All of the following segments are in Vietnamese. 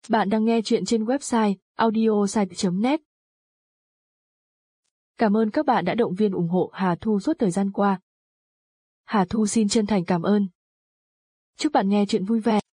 Bạn đang nghe chuyện trên website audiosite.net. Cảm ơn các bạn đã động viên ủng hộ Hà Thu suốt thời gian qua. Hà Thu xin chân thành cảm ơn. Chúc bạn nghe chuyện vui vẻ.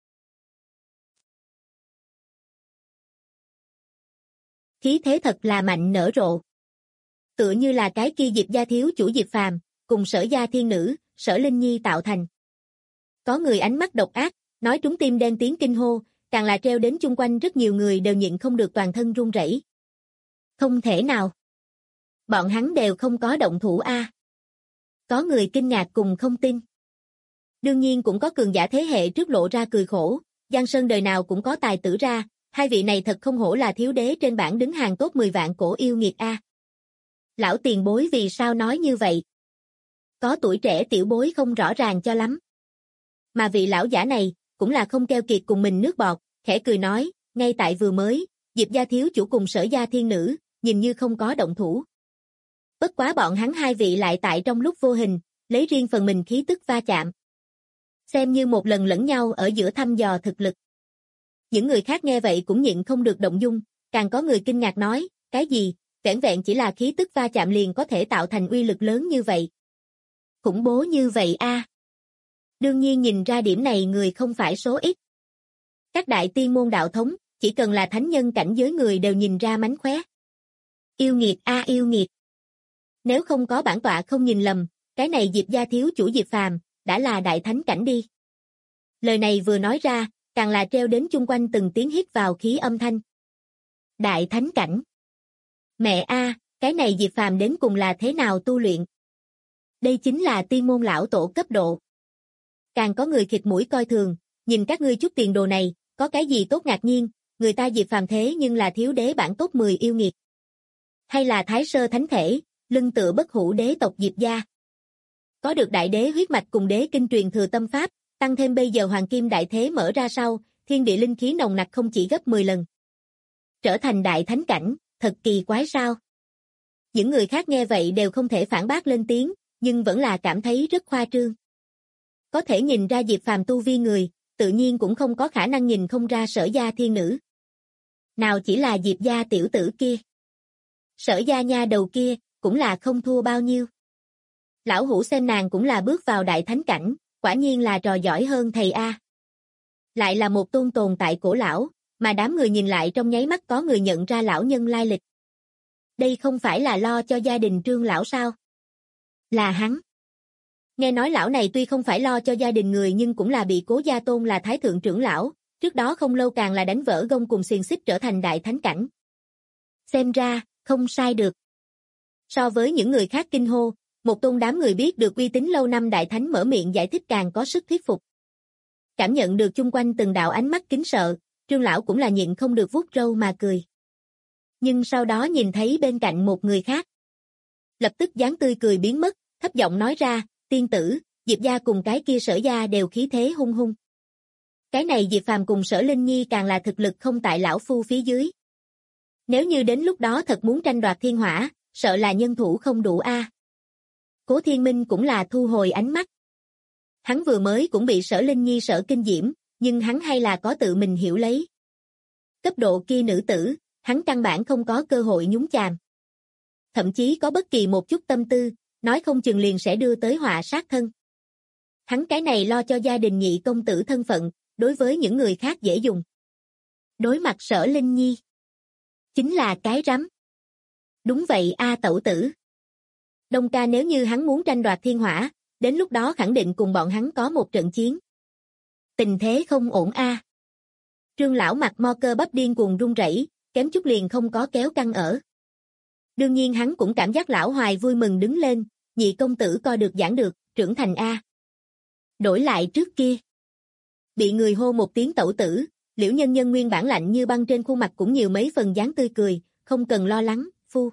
Khí thế thật là mạnh nở rộ. Tựa như là cái kia Diệp gia thiếu chủ Diệp Phàm, cùng Sở gia thiên nữ, Sở Linh Nhi tạo thành. Có người ánh mắt độc ác, nói trúng tim đen tiếng kinh hô, càng là treo đến chung quanh rất nhiều người đều nhịn không được toàn thân run rẩy. Không thể nào. Bọn hắn đều không có động thủ a. Có người kinh ngạc cùng không tin. Đương nhiên cũng có cường giả thế hệ trước lộ ra cười khổ, Giang Sơn đời nào cũng có tài tử ra, hai vị này thật không hổ là thiếu đế trên bảng đứng hàng top 10 vạn cổ yêu nghiệt a. Lão tiền bối vì sao nói như vậy? Có tuổi trẻ tiểu bối không rõ ràng cho lắm. Mà vị lão giả này, cũng là không keo kiệt cùng mình nước bọt, khẽ cười nói, ngay tại vừa mới, Diệp gia thiếu chủ cùng Sở gia thiên nữ, nhìn như không có động thủ. Bất quá bọn hắn hai vị lại tại trong lúc vô hình, lấy riêng phần mình khí tức va chạm. Xem như một lần lẫn nhau ở giữa thăm dò thực lực. Những người khác nghe vậy cũng nhịn không được động dung, càng có người kinh ngạc nói, cái gì, vẻn vẹn chỉ là khí tức va chạm liền có thể tạo thành uy lực lớn như vậy. Khủng bố như vậy a. Đương nhiên nhìn ra điểm này người không phải số ít. Các đại tiên môn đạo thống, chỉ cần là thánh nhân cảnh giới người đều nhìn ra mánh khóe. Yêu nghiệt a yêu nghiệt. Nếu không có bản tọa không nhìn lầm, cái này Diệp gia thiếu chủ Diệp Phàm đã là đại thánh cảnh đi. Lời này vừa nói ra, càng là treo đến chung quanh từng tiếng hít vào khí âm thanh. Đại thánh cảnh. Mẹ a, cái này Diệp Phàm đến cùng là thế nào tu luyện? Đây chính là tiên môn lão tổ cấp độ. Càng có người khịt mũi coi thường, nhìn các ngươi chút tiền đồ này, có cái gì tốt ngạc nhiên, người ta Diệp Phàm thế nhưng là thiếu đế bảng top 10 yêu nghiệt. Hay là thái sơ thánh thể, lưng tựa bất hủ đế tộc Diệp gia. Có được đại đế huyết mạch cùng đế kinh truyền thừa tâm pháp, tăng thêm bây giờ hoàng kim đại thế mở ra sau, thiên địa linh khí nồng nặc không chỉ gấp 10 lần. Trở thành đại thánh cảnh, thật kỳ quái sao? Những người khác nghe vậy đều không thể phản bác lên tiếng, nhưng vẫn là cảm thấy rất khoa trương. Có thể nhìn ra Diệp Phàm tu vi người, tự nhiên cũng không có khả năng nhìn không ra Sở gia thiên nữ. Nào chỉ là Diệp gia tiểu tử kia. Sở gia nha đầu kia, cũng là không thua bao nhiêu. Lão hủ xem nàng cũng là bước vào đại thánh cảnh, quả nhiên là trò giỏi hơn thầy a. Lại là một tôn tồn tại cổ lão, mà đám người nhìn lại trong nháy mắt có người nhận ra lão nhân lai lịch. Đây không phải là lo cho gia đình Trương lão sao? Là hắn. Nghe nói lão này tuy không phải lo cho gia đình người nhưng cũng là bị Cố gia tôn là thái thượng trưởng lão, trước đó không lâu càng là đánh vỡ gông cùng xiềng xích trở thành đại thánh cảnh. Xem ra, không sai được. So với những người khác kinh hô, một tôn đám người biết được uy tín lâu năm đại thánh mở miệng giải thích càng có sức thuyết phục. Cảm nhận được chung quanh từng đạo ánh mắt kính sợ, Trương lão cũng là nhịn không được vuốt râu mà cười. Nhưng sau đó nhìn thấy bên cạnh một người khác. Lập tức dáng tươi cười biến mất, thấp giọng nói ra, tiên tử, Diệp gia cùng cái kia Sở gia đều khí thế hung hung. Cái này Diệp Phàm cùng Sở Linh Nhi càng là thực lực không tại lão phu phía dưới. Nếu như đến lúc đó thật muốn tranh đoạt thiên hỏa, sợ là nhân thủ không đủ a. Cố Thiên Minh cũng là thu hồi ánh mắt. Hắn vừa mới cũng bị Sở Linh Nhi sợ kinh diễm, nhưng hắn hay là có tự mình hiểu lấy. Cấp độ kia nữ tử, hắn căn bản không có cơ hội nhúng chàm. Thậm chí có bất kỳ một chút tâm tư, nói không chừng liền sẽ đưa tới họa sát thân. Hắn cái này lo cho gia đình nhị công tử thân phận, đối với những người khác dễ dùng. Đối mặt Sở Linh Nhi, chính là cái rắm. Đúng vậy a tẩu tử. Đông ca nếu như hắn muốn tranh đoạt thiên hỏa, đến lúc đó khẳng định cùng bọn hắn có một trận chiến. Tình thế không ổn a. Trương lão mặt mo cơ bắp điên cuồng run rẩy, kém chút liền không có kéo căng ở. Đương nhiên hắn cũng cảm giác lão hoài vui mừng đứng lên, nhị công tử coi được giảng được, trưởng thành a. Đổi lại trước kia. Bị người hô một tiếng tẩu tử, Liễu Nhân Nhân nguyên bản lạnh như băng trên khuôn mặt cũng nhiều mấy phần dáng tươi cười, không cần lo lắng,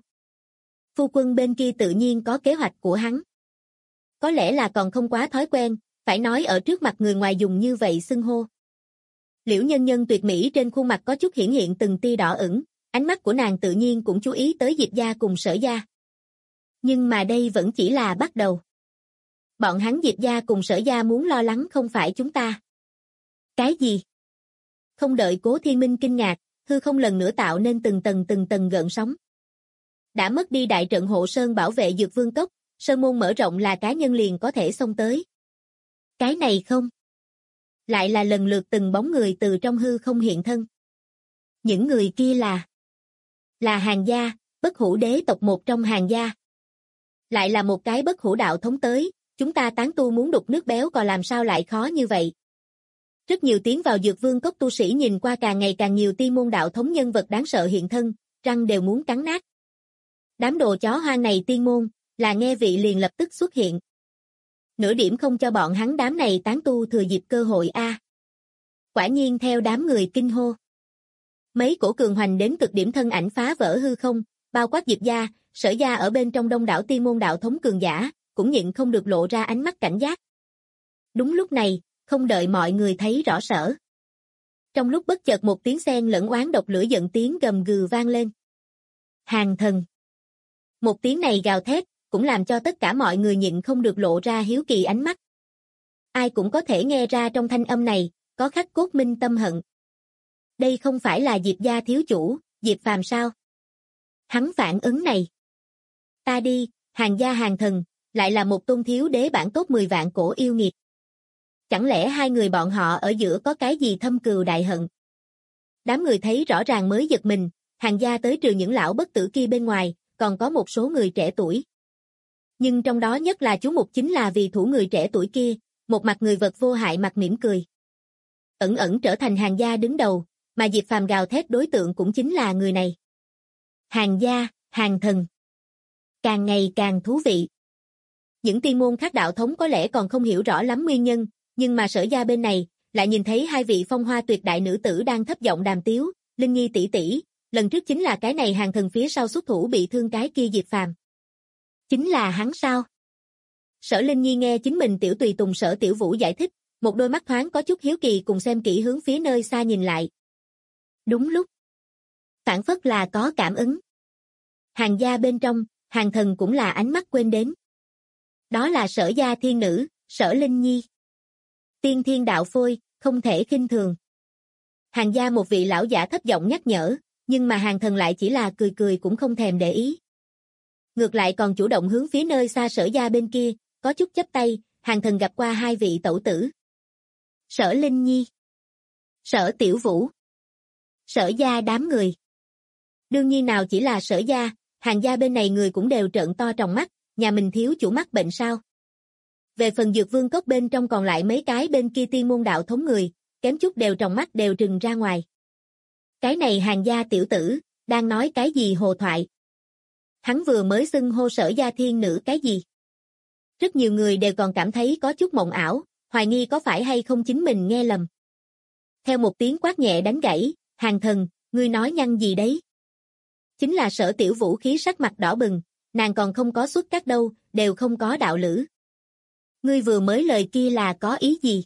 Phu quân bên kia tự nhiên có kế hoạch của hắn. Có lẽ là còn không quá thói quen, phải nói ở trước mặt người ngoài dùng như vậy xưng hô. Liễu Nhân Nhân tuyệt mỹ trên khuôn mặt có chút hiển hiện từng tia đỏ ửng, ánh mắt của nàng tự nhiên cũng chú ý tới Diệp gia cùng Sở gia. Nhưng mà đây vẫn chỉ là bắt đầu. Bọn hắn Diệp gia cùng Sở gia muốn lo lắng không phải chúng ta. Cái gì? Không đợi Cố Thiên Minh kinh ngạc, hư không lần nữa tạo nên từng tầng gợn sóng. Đã mất đi đại trận hộ sơn bảo vệ Dược Vương Cốc, sơn môn mở rộng là cá nhân liền có thể xông tới. Cái này không. Lại là lần lượt từng bóng người từ trong hư không hiện thân. Những người kia là Hàn gia, Bất Hủ đế tộc một trong Hàn gia. Lại là một cái Bất Hủ đạo thống tới, chúng ta tán tu muốn đục nước béo còn làm sao lại khó như vậy. Rất nhiều tiến vào Dược Vương Cốc tu sĩ nhìn qua càng ngày càng nhiều tiên môn đạo thống nhân vật đáng sợ hiện thân, răng đều muốn cắn nát. Đám đồ chó hoang này tiên môn, là nghe vị liền lập tức xuất hiện. Nửa điểm không cho bọn hắn đám này tán tu thừa dịp cơ hội a. Quả nhiên theo đám người kinh hô. Mấy cổ cường hoành đến cực điểm thân ảnh phá vỡ hư không, bao quát Diệp gia, Sở gia ở bên trong đông đảo tiên môn đạo thống cường giả, cũng nhịn không được lộ ra ánh mắt cảnh giác. Đúng lúc này, không đợi mọi người thấy rõ sở. Trong lúc bất chợt một tiếng xen lẫn oán độc lửa giận tiếng gầm gừ vang lên. Hàn thần. Một tiếng này gào thét, cũng làm cho tất cả mọi người nhịn không được lộ ra hiếu kỳ ánh mắt. Ai cũng có thể nghe ra trong thanh âm này, có khắc cốt minh tâm hận. Đây không phải là Diệp gia thiếu chủ, Diệp Phàm sao? Hắn phản ứng này. Ta đi, Hàn gia Hàn thần, lại là một tôn thiếu đế bản tốt 10 vạn cổ yêu nghiệt. Chẳng lẽ hai người bọn họ ở giữa có cái gì thâm cừu đại hận? Đám người thấy rõ ràng mới giật mình, Hàn gia tới trừ những lão bất tử kia bên ngoài, còn có một số người trẻ tuổi. Nhưng trong đó nhất là chú mục chính là vì thủ người trẻ tuổi kia, một mặt người vật vô hại mặt mỉm cười. Ẩn ẩn trở thành Hàn gia đứng đầu, mà Diệp Phàm gào thét đối tượng cũng chính là người này. Hàn gia, Hàn thần. Càng ngày càng thú vị. Những tiên môn khác đạo thống có lẽ còn không hiểu rõ lắm nguyên nhân, nhưng mà Sở gia bên này, lại nhìn thấy hai vị phong hoa tuyệt đại nữ tử đang thấp giọng đàm tiếu, Linh Nhi tỷ tỷ, lần trước chính là cái này Hàn thần phía sau xuất thủ bị thương cái kia Diệp Phàm. Chính là hắn sao? Sở Linh Nhi nghe chính mình tiểu tùy tùng Sở Tiểu Vũ giải thích, một đôi mắt thoáng có chút hiếu kỳ cùng xem kỹ hướng phía nơi xa nhìn lại. Đúng lúc. Phản phất là có cảm ứng. Hàn gia bên trong, Hàn thần cũng là ánh mắt quên đến. Đó là Sở gia thiên nữ, Sở Linh Nhi. Tiên thiên đạo phôi, không thể khinh thường. Hàn gia một vị lão giả thấp giọng nhắc nhở, nhưng mà Hàn thần lại chỉ là cười cười cũng không thèm để ý. Ngược lại còn chủ động hướng phía nơi xa Sở gia bên kia, có chút chắp tay, Hàn thần gặp qua hai vị tẩu tử. Sở Linh Nhi. Sở Tiểu Vũ. Sở gia đám người. Đương nhiên nào chỉ là Sở gia, Hàn gia bên này người cũng đều trợn to tròng mắt, nhà mình thiếu chủ mắc bệnh sao. Về phần Dược Vương Cốc bên trong còn lại mấy cái bên kia tiên môn đạo thống người, kém chút đều tròng mắt đều trừng ra ngoài. Cái này Hàn gia tiểu tử, đang nói cái gì hồ thoại. Hắn vừa mới xưng hô Sở gia thiên nữ cái gì. Rất nhiều người đều còn cảm thấy có chút mộng ảo, hoài nghi có phải hay không chính mình nghe lầm. Theo một tiếng quát nhẹ đánh gãy, Hàn thần, ngươi nói nhăng gì đấy? Chính là Sở Tiểu Vũ khí sắc mặt đỏ bừng, nàng còn không có xuất các đâu, đều không có đạo lữ. Ngươi vừa mới lời kia là có ý gì?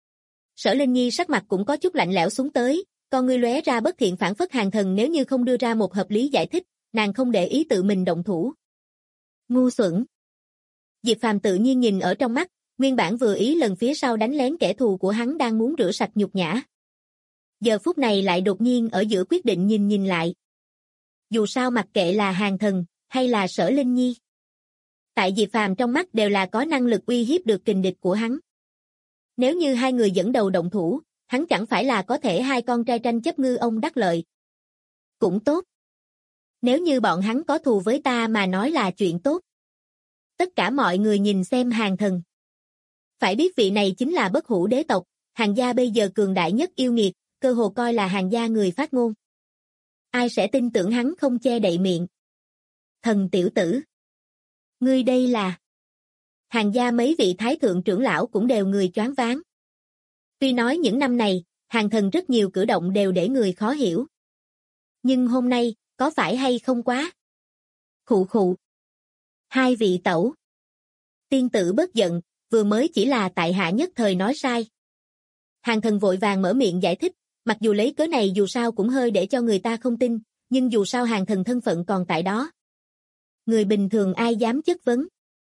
Sở Linh Nhi sắc mặt cũng có chút lạnh lẽo xuống tới, con ngươi lóe ra bất thiện phản phất Hàn thần nếu như không đưa ra một hợp lý giải thích, nàng không để ý tự mình động thủ. Ngu xuẩn. Diệp Phàm tự nhiên nhìn ở trong mắt, nguyên bản vừa ý lần phía sau đánh lén kẻ thù của hắn đang muốn rửa sạch nhục nhã. Giờ phút này lại đột nhiên ở giữa quyết định nhìn lại. Dù sao mặc kệ là Hàn thần, hay là Sở Linh Nhi. Tại Diệp Phàm trong mắt đều là có năng lực uy hiếp được kình địch của hắn. Nếu như hai người dẫn đầu động thủ, hắn chẳng phải là có thể hai con trai tranh chấp ngư ông đắc lợi. Cũng tốt. Nếu như bọn hắn có thù với ta mà nói là chuyện tốt. Tất cả mọi người nhìn xem Hàn thần. Phải biết vị này chính là Bất Hủ đế tộc, Hàn gia bây giờ cường đại nhất yêu nghiệt, cơ hồ coi là Hàn gia người phát ngôn. Ai sẽ tin tưởng hắn không che đậy miệng. Thần tiểu tử. Ngươi đây là... Hàn gia mấy vị thái thượng trưởng lão cũng đều người choáng váng. Tuy nói những năm này, Hàn thần rất nhiều cử động đều để người khó hiểu. Nhưng hôm nay, có phải hay không quá? Khụ khụ. Hai vị tẩu. Tiên tử bất giận, vừa mới chỉ là tại hạ nhất thời nói sai. Hàn thần vội vàng mở miệng giải thích, mặc dù lấy cớ này dù sao cũng hơi để cho người ta không tin, nhưng dù sao Hàn thần thân phận còn tại đó. Người bình thường ai dám chất vấn.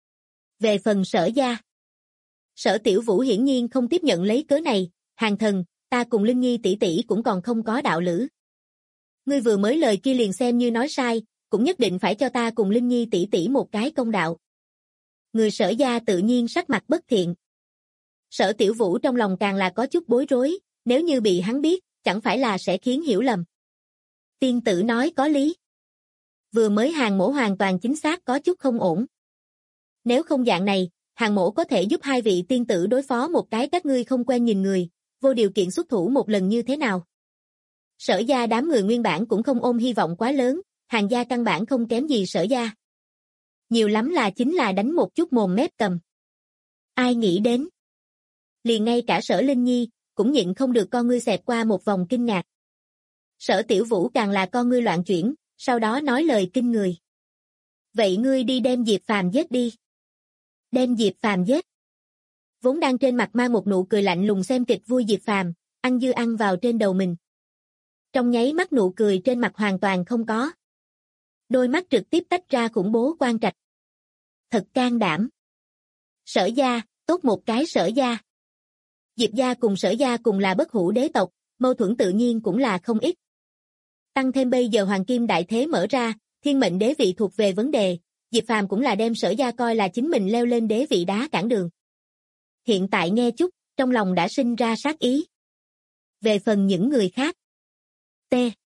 Về phần Sở gia. Sở Tiểu Vũ hiển nhiên không tiếp nhận lấy cớ này, Hàn thần, ta cùng Linh Nhi tỷ tỷ cũng còn không có đạo lữ. Ngươi vừa mới lời kia liền xem như nói sai, cũng nhất định phải cho ta cùng Linh Nhi tỷ tỷ một cái công đạo. Người Sở gia tự nhiên sắc mặt bất thiện. Sở Tiểu Vũ trong lòng càng là có chút bối rối, nếu như bị hắn biết, chẳng phải là sẽ khiến hiểu lầm. Tiên tử nói có lý. Vừa mới Hàng mỗ hoàn toàn chính xác có chút không ổn. Nếu không dạng này, Hàng mỗ có thể giúp hai vị tiên tử đối phó một cái các ngươi không quen nhìn người, vô điều kiện xuất thủ một lần như thế nào? Sở gia đám người nguyên bản cũng không ôm hy vọng quá lớn, Hàng gia căn bản không kém gì Sở gia. Nhiều lắm là chính là đánh một chút mồm mép cầm. Ai nghĩ đến? Liền ngay cả Sở Linh Nhi, cũng nhịn không được con ngươi xẹt qua một vòng kinh ngạc. Sở Tiểu Vũ càng là con ngươi loạn chuyển, sau đó nói lời kinh người. Vậy ngươi đi đem Diệp Phàm giết đi. Đem Diệp Phàm giết. Vốn đang trên mặt mang một nụ cười lạnh lùng xem kịch vui Diệp Phàm, ăn dưa ăn vào trên đầu mình. Trong nháy mắt nụ cười trên mặt hoàn toàn không có. Đôi mắt trực tiếp tách ra khủng bố quang trạch. Thật can đảm. Sở gia, tốt một cái Sở gia. Diệp gia cùng Sở gia cùng là bất hủ đế tộc, mâu thuẫn tự nhiên cũng là không ít. Tăng thêm bây giờ Hoàng Kim Đại Thế mở ra, thiên mệnh đế vị thuộc về vấn đề, Diệp Phàm cũng là đem Sở gia coi là chính mình leo lên đế vị đá cản đường. Hiện tại nghe chút, trong lòng đã sinh ra sát ý. Về phần những người khác. T.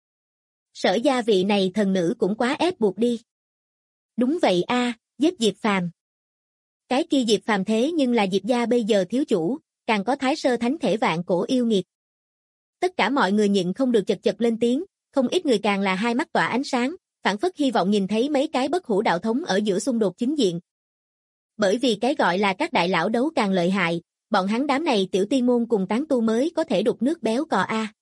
Sở gia vị này thần nữ cũng quá ép buộc đi. Đúng vậy a, giết Diệp Phàm. Cái kia Diệp Phàm thế nhưng là Diệp gia bây giờ thiếu chủ, càng có Thái Sơ Thánh Thể vạn cổ yêu nghiệt. Tất cả mọi người nhịn không được chật chật lên tiếng, không ít người càng là hai mắt tỏa ánh sáng, phảng phất hy vọng nhìn thấy mấy cái bất hủ đạo thống ở giữa xung đột chính diện. Bởi vì cái gọi là các đại lão đấu càng lợi hại, bọn hắn đám này tiểu tiên môn cùng tán tu mới có thể đục nước béo cò a.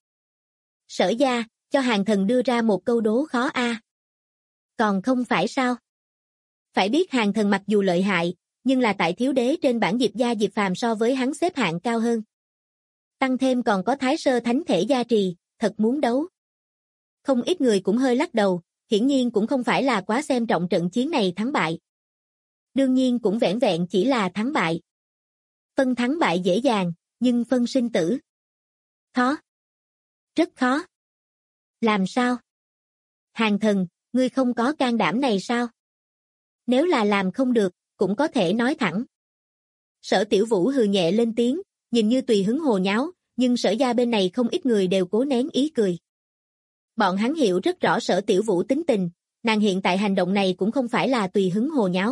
Sở gia, cho Hàng Thần đưa ra một câu đố khó a. Còn không phải sao? Phải biết Hàng Thần mặc dù lợi hại, nhưng là tại thiếu đế trên bảng Diệp gia Diệp Phàm so với hắn xếp hạng cao hơn. Tăng thêm còn có Thái Sơ Thánh Thể gia trì, thật muốn đấu. Không ít người cũng hơi lắc đầu, hiển nhiên cũng không phải là quá xem trọng trận chiến này thắng bại. Đương nhiên cũng vẻn vẹn chỉ là thắng bại. Phân thắng bại dễ dàng, nhưng phân sinh tử. Khó. Rất khó. Làm sao? Hàng Thần, ngươi không có can đảm này sao? Nếu là làm không được, cũng có thể nói thẳng. Sở Tiểu Vũ hừ nhẹ lên tiếng, nhìn như tùy hứng hồ nháo, nhưng Sở gia bên này không ít người đều cố nén ý cười. Bọn hắn hiểu rất rõ Sở Tiểu Vũ tính tình, nàng hiện tại hành động này cũng không phải là tùy hứng hồ nháo.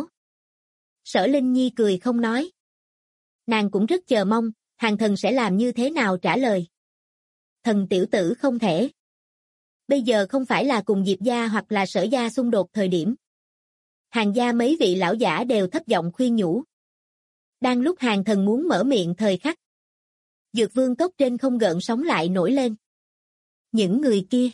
Sở Linh Nhi cười không nói. Nàng cũng rất chờ mong, Hàng Thần sẽ làm như thế nào trả lời. Thần tiểu tử không thể. Bây giờ không phải là cùng Diệp gia hoặc là Sở gia xung đột thời điểm. Hàng gia mấy vị lão giả đều thấp giọng khuyên nhủ. Đang lúc Hàng Thần muốn mở miệng thời khắc. Dược vương cốc trên không gợn sóng lại nổi lên. Những người kia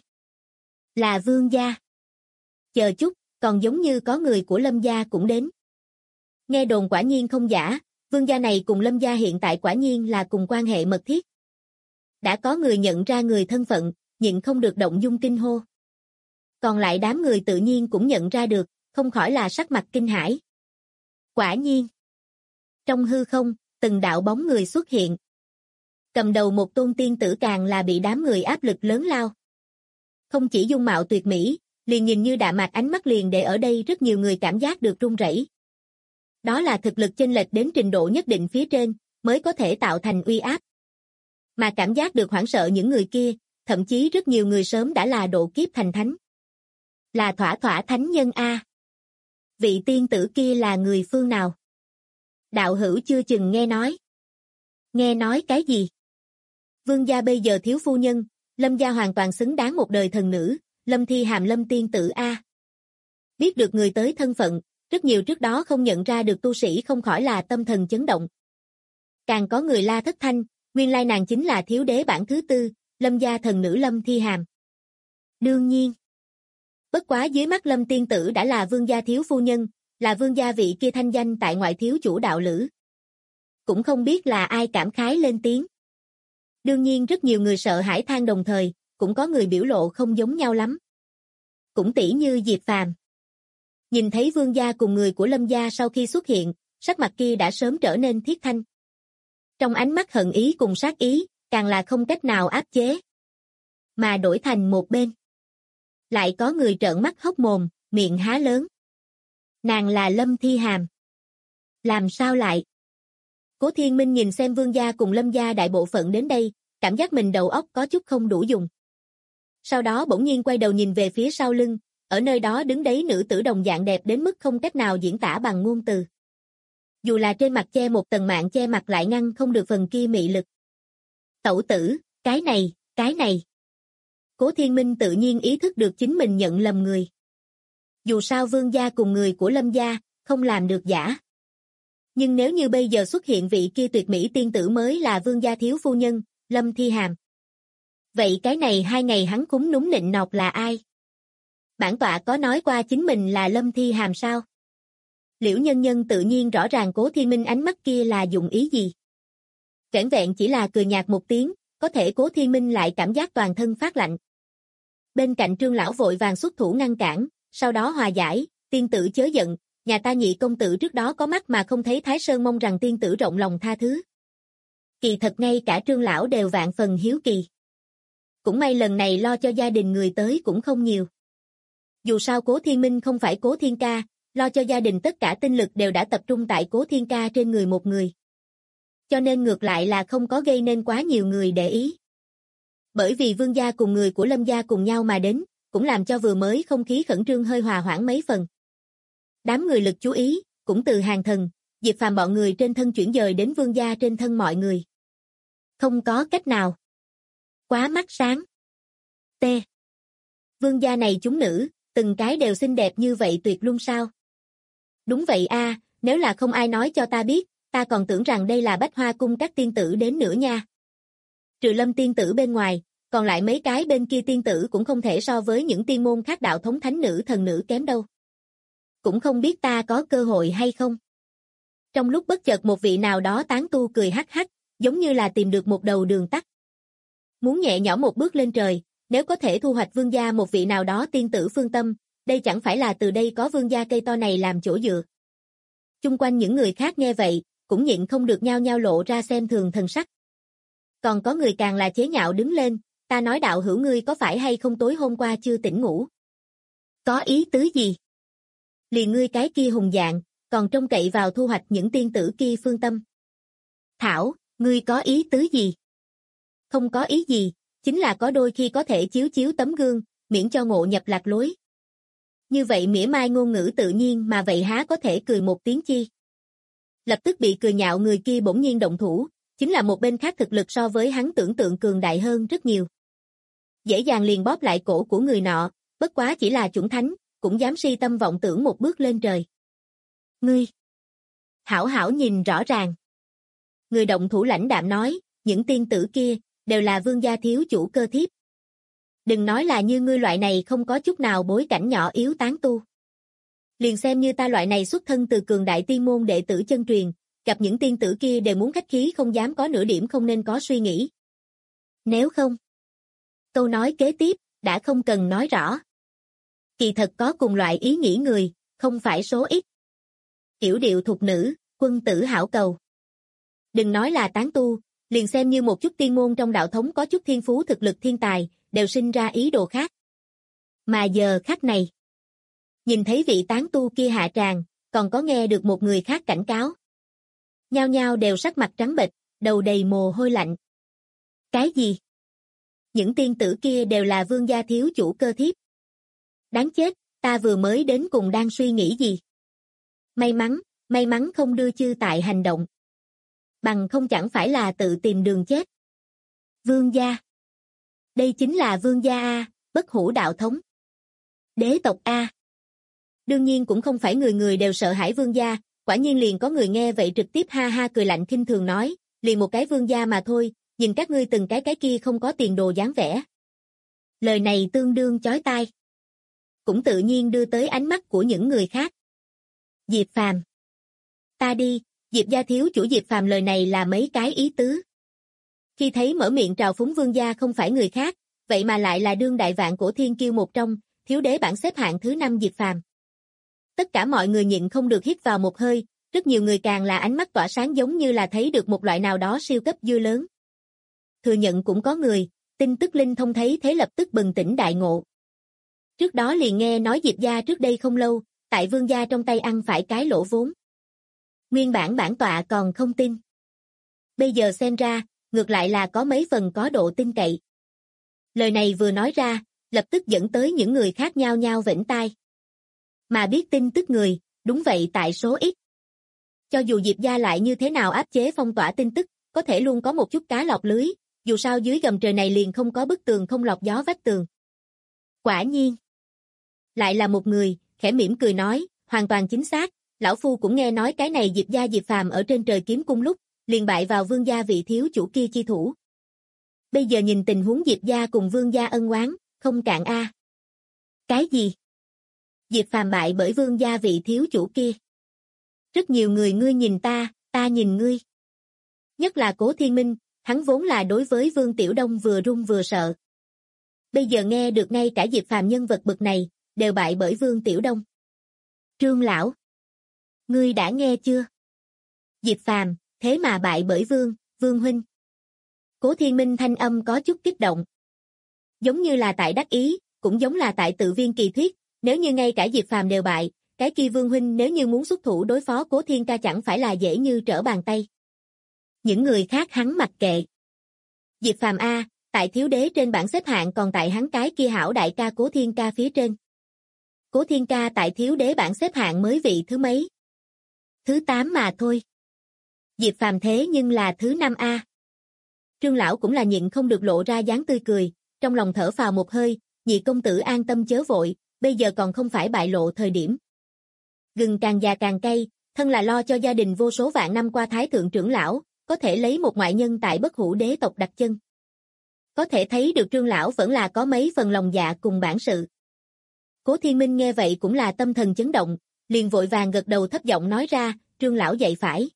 là vương gia. Chờ chút, còn giống như có người của Lâm gia cũng đến. Nghe đồn quả nhiên không giả, vương gia này cùng Lâm gia hiện tại quả nhiên là cùng quan hệ mật thiết. Đã có người nhận ra người thân phận, nhịn không được động dung kinh hô. Còn lại đám người tự nhiên cũng nhận ra được, không khỏi là sắc mặt kinh hãi. Quả nhiên. Trong hư không, từng đạo bóng người xuất hiện. Cầm đầu một tôn tiên tử càng là bị đám người áp lực lớn lao. Không chỉ dung mạo tuyệt mỹ, liền nhìn như đạm mạc ánh mắt liền để ở đây rất nhiều người cảm giác được run rẩy. Đó là thực lực chênh lệch đến trình độ nhất định phía trên, mới có thể tạo thành uy áp. Mà cảm giác được hoảng sợ những người kia, thậm chí rất nhiều người sớm đã là độ kiếp thành thánh. Là thỏa thỏa thánh nhân a. Vị tiên tử kia là người phương nào? Đạo hữu chưa chừng nghe nói. Nghe nói cái gì? Vương gia bây giờ thiếu phu nhân, Lâm gia hoàn toàn xứng đáng một đời thần nữ, Lâm Thi Hàm Lâm tiên tử a. Biết được người tới thân phận, rất nhiều trước đó không nhận ra được tu sĩ không khỏi là tâm thần chấn động. Càng có người la thất thanh, nguyên lai nàng chính là thiếu đế bảng thứ tư, Lâm gia thần nữ Lâm Thi Hàm. Đương nhiên. Bất quá dưới mắt Lâm tiên tử đã là vương gia thiếu phu nhân, là vương gia vị kia thanh danh tại ngoại thiếu chủ đạo lữ. Cũng không biết là ai cảm khái lên tiếng. Đương nhiên rất nhiều người sợ hãi than đồng thời, cũng có người biểu lộ không giống nhau lắm. Cũng tỉ như Diệp Phàm. Nhìn thấy vương gia cùng người của Lâm gia sau khi xuất hiện, sắc mặt kia đã sớm trở nên thiết thanh. Trong ánh mắt hận ý cùng sát ý, càng là không cách nào áp chế. Mà đổi thành một bên. Lại có người trợn mắt hốc mồm, miệng há lớn. Nàng là Lâm Thi Hàm. Làm sao lại? Cố Thiên Minh nhìn xem Vương gia cùng Lâm gia đại bộ phận đến đây, cảm giác mình đầu óc có chút không đủ dùng. Sau đó bỗng nhiên quay đầu nhìn về phía sau lưng, ở nơi đó đứng đấy nữ tử đồng dạng đẹp đến mức không cách nào diễn tả bằng ngôn từ. Dù là trên mặt che một tầng mạng che mặt lại ngăn không được phần kia mị lực. Tẩu tử, cái này. Cố Thiên Minh tự nhiên ý thức được chính mình nhận lầm người. Dù sao Vương gia cùng người của Lâm gia, không làm được giả. Nhưng nếu như bây giờ xuất hiện vị kia tuyệt mỹ tiên tử mới là Vương gia thiếu phu nhân, Lâm Thi Hàm. Vậy cái này 2 ngày hắn cúng núm nịnh nọt là ai? Bản tọa có nói qua chính mình là Lâm Thi Hàm sao? Liễu Nhân Nhân tự nhiên rõ ràng Cố Thiên Minh ánh mắt kia là dụng ý gì. Vẻn vẹn chỉ là cười nhạt một tiếng, có thể Cố Thiên Minh lại cảm giác toàn thân phát lạnh. Bên cạnh Trương lão vội vàng xuất thủ ngăn cản, sau đó hòa giải, tiên tử chớ giận, nhà ta Nhị công tử trước đó có mắt mà không thấy Thái Sơn, mong rằng tiên tử rộng lòng tha thứ. Kỳ thật ngay cả Trương lão đều vạn phần hiếu kỳ. Cũng may lần này lo cho gia đình người tới cũng không nhiều. Dù sao Cố Thiên Minh không phải Cố Thiên Ca, lo cho gia đình tất cả tinh lực đều đã tập trung tại Cố Thiên Ca trên người một người. Cho nên ngược lại là không có gây nên quá nhiều người để ý. Bởi vì Vương gia cùng người của Lâm gia cùng nhau mà đến, cũng làm cho vừa mới không khí khẩn trương hơi hòa hoãn mấy phần. Đám người lực chú ý, cũng từ Hàng Thần, Diệp Phàm bọn người trên thân chuyển dời đến Vương gia trên thân mọi người. Không có cách nào. Quá mắt sáng. T. Vương gia này chúng nữ, từng cái đều xinh đẹp như vậy tuyệt luôn sao? Đúng vậy a, nếu là không ai nói cho ta biết, ta còn tưởng rằng đây là Bách Hoa cung các tiên tử đến nữa nha. Trừ Lâm tiên tử bên ngoài, còn lại mấy cái bên kia tiên tử cũng không thể so với những tiên môn khác đạo thống thánh nữ thần nữ kém đâu. Cũng không biết ta có cơ hội hay không. Trong lúc bất chợt một vị nào đó tán tu cười hắc hắc, giống như là tìm được một đầu đường tắt. Muốn nhẹ nhõm một bước lên trời, nếu có thể thu hoạch Vương gia một vị nào đó tiên tử phương tâm, đây chẳng phải là từ đây có Vương gia cây to này làm chỗ dựa. Chung quanh những người khác nghe vậy, cũng nhịn không được nhao nhao lộ ra xem thường thần sắc. Còn có người càng là chế nhạo đứng lên, ta nói đạo hữu ngươi có phải hay không tối hôm qua chưa tỉnh ngủ? Có ý tứ gì? Liền ngươi cái kia hùng dạng, còn trông cậy vào thu hoạch những tiên tử kia phương tâm. Thảo, ngươi có ý tứ gì? Không có ý gì, chính là có đôi khi có thể chiếu chiếu tấm gương, miễn cho ngộ nhập lạc lối. Như vậy mỉa mai ngôn ngữ tự nhiên mà vậy há có thể cười một tiếng chi? Lập tức bị cười nhạo người kia bỗng nhiên động thủ, chính là một bên khác thực lực so với hắn tưởng tượng cường đại hơn rất nhiều. Dễ dàng liền bóp lại cổ của người nọ, bất quá chỉ là chủng thánh, cũng dám si tâm vọng tưởng một bước lên trời. Ngươi! Hảo hảo nhìn rõ ràng. Người động thủ lãnh đạm nói, những tiên tử kia, đều là Vương gia thiếu chủ cơ thiếp. Đừng nói là như ngươi loại này không có chút nào bối cảnh nhỏ yếu tán tu. Liền xem như ta loại này xuất thân từ cường đại tiên môn đệ tử chân truyền, gặp những tiên tử kia đều muốn khách khí không dám có nửa điểm không nên có suy nghĩ. Nếu không, câu nói kế tiếp, đã không cần nói rõ. Kỳ thật có cùng loại ý nghĩ người, không phải số ít. Yểu điệu thục nữ, quân tử hảo cầu. Đừng nói là tán tu, liền xem như một chút tiên môn trong đạo thống có chút thiên phú thực lực thiên tài, đều sinh ra ý đồ khác. Mà giờ khắc này, nhìn thấy vị tán tu kia hạ tràng, còn có nghe được một người khác cảnh cáo. Nhao nhao đều sắc mặt trắng bệch, đầu đầy mồ hôi lạnh. Cái gì? Những tiên tử kia đều là Vương gia thiếu chủ cơ thiếp. Đáng chết, ta vừa mới đến cùng đang suy nghĩ gì? May mắn không đưa chư tại hành động. Bằng không chẳng phải là tự tìm đường chết. Vương gia. Đây chính là Vương gia A, bất hủ đạo thống. Đế tộc A. Đương nhiên cũng không phải người người đều sợ hãi Vương gia, quả nhiên liền có người nghe vậy trực tiếp ha ha cười lạnh khinh thường nói, liền một cái Vương gia mà thôi, nhìn các ngươi từng cái kia không có tiền đồ dáng vẻ. Lời này tương đương chói tai. Cũng tự nhiên đưa tới ánh mắt của những người khác. Diệp Phàm. Ta đi, Diệp gia thiếu chủ Diệp Phàm lời này là mấy cái ý tứ. Khi thấy mở miệng trào phúng Vương gia không phải người khác, vậy mà lại là đương đại vạn cổ thiên kiêu một trong, thiếu đế bảng xếp hạng thứ 5 Diệp Phàm. Tất cả mọi người nhịn không được hít vào một hơi, rất nhiều người càng là ánh mắt tỏa sáng giống như là thấy được một loại nào đó siêu cấp dưa lớn. thừa nhận cũng có người, tin tức linh thông thấy thế lập tức bừng tỉnh đại ngộ. Trước đó liền nghe nói Diệp gia trước đây không lâu, tại Vương gia trong tay ăn phải cái lỗ vốn. Nguyên bản bản tọa còn không tin. Bây giờ xem ra, ngược lại là có mấy phần có độ tin cậy. Lời này vừa nói ra, lập tức dẫn tới những người khác nhao nhao vểnh tai. Mà biết tin tức người, đúng vậy tại số ít. Cho dù Diệp gia lại như thế nào áp chế phong tỏa tin tức, có thể luôn có một chút cá lọt lưới, dù sao dưới gầm trời này liền không có bức tường không lọt gió vách tường. Quả nhiên. Lại là một người, khẽ mỉm cười nói, hoàn toàn chính xác, lão phu cũng nghe nói cái này Diệp gia Diệp Phàm ở trên Trời Kiếm Cung lúc, liền bại vào Vương gia vị thiếu chủ kia chi thủ. Bây giờ nhìn tình huống Diệp gia cùng Vương gia ân oán, không cạn a. Cái gì? Diệp Phàm bại bởi Vương gia vị thiếu chủ kia. Rất nhiều người ngươi nhìn ta, ta nhìn ngươi. Nhất là Cố Thiên Minh, hắn vốn là đối với Vương Tiểu Đông vừa run vừa sợ. Bây giờ nghe được ngay cả Diệp Phàm nhân vật bậc này, đều bại bởi Vương Tiểu Đông. Trương lão, ngươi đã nghe chưa? Diệp Phàm, thế mà bại bởi Vương huynh. Cố Thiên Minh thanh âm có chút kích động. Giống như là tại đắc ý, cũng giống là tại tự viên kỳ thuyết, nếu như ngay cả Diệp Phàm đều bại, cái kia Vương huynh nếu như muốn xuất thủ đối phó Cố Thiên ca chẳng phải là dễ như trở bàn tay. Những người khác hắn mặc kệ. Diệp Phàm a, tại thiếu đế trên bảng xếp hạng còn tại hắn cái kia hảo đại ca Cố Thiên ca phía trên. Cố Thiên ca tại thiếu đế bảng xếp hạng mới vị thứ mấy? Thứ 8 mà thôi. Diệp Phàm thế nhưng là thứ 5 a. Trương lão cũng là nhịn không được lộ ra dáng tươi cười, trong lòng thở phào một hơi, nhị công tử an tâm chớ vội, bây giờ còn không phải bại lộ thời điểm. Gừng càng già càng cay, thân là lo cho gia đình vô số vạn năm qua thái thượng trưởng lão, có thể lấy một ngoại nhân tại Bất Hủ đế tộc đặt chân. Có thể thấy được Trương lão vẫn là có mấy phần lòng dạ cùng bản sự. Cố Thiên Minh nghe vậy cũng là tâm thần chấn động, liền vội vàng gật đầu thấp giọng nói ra, Trương lão dạy phải.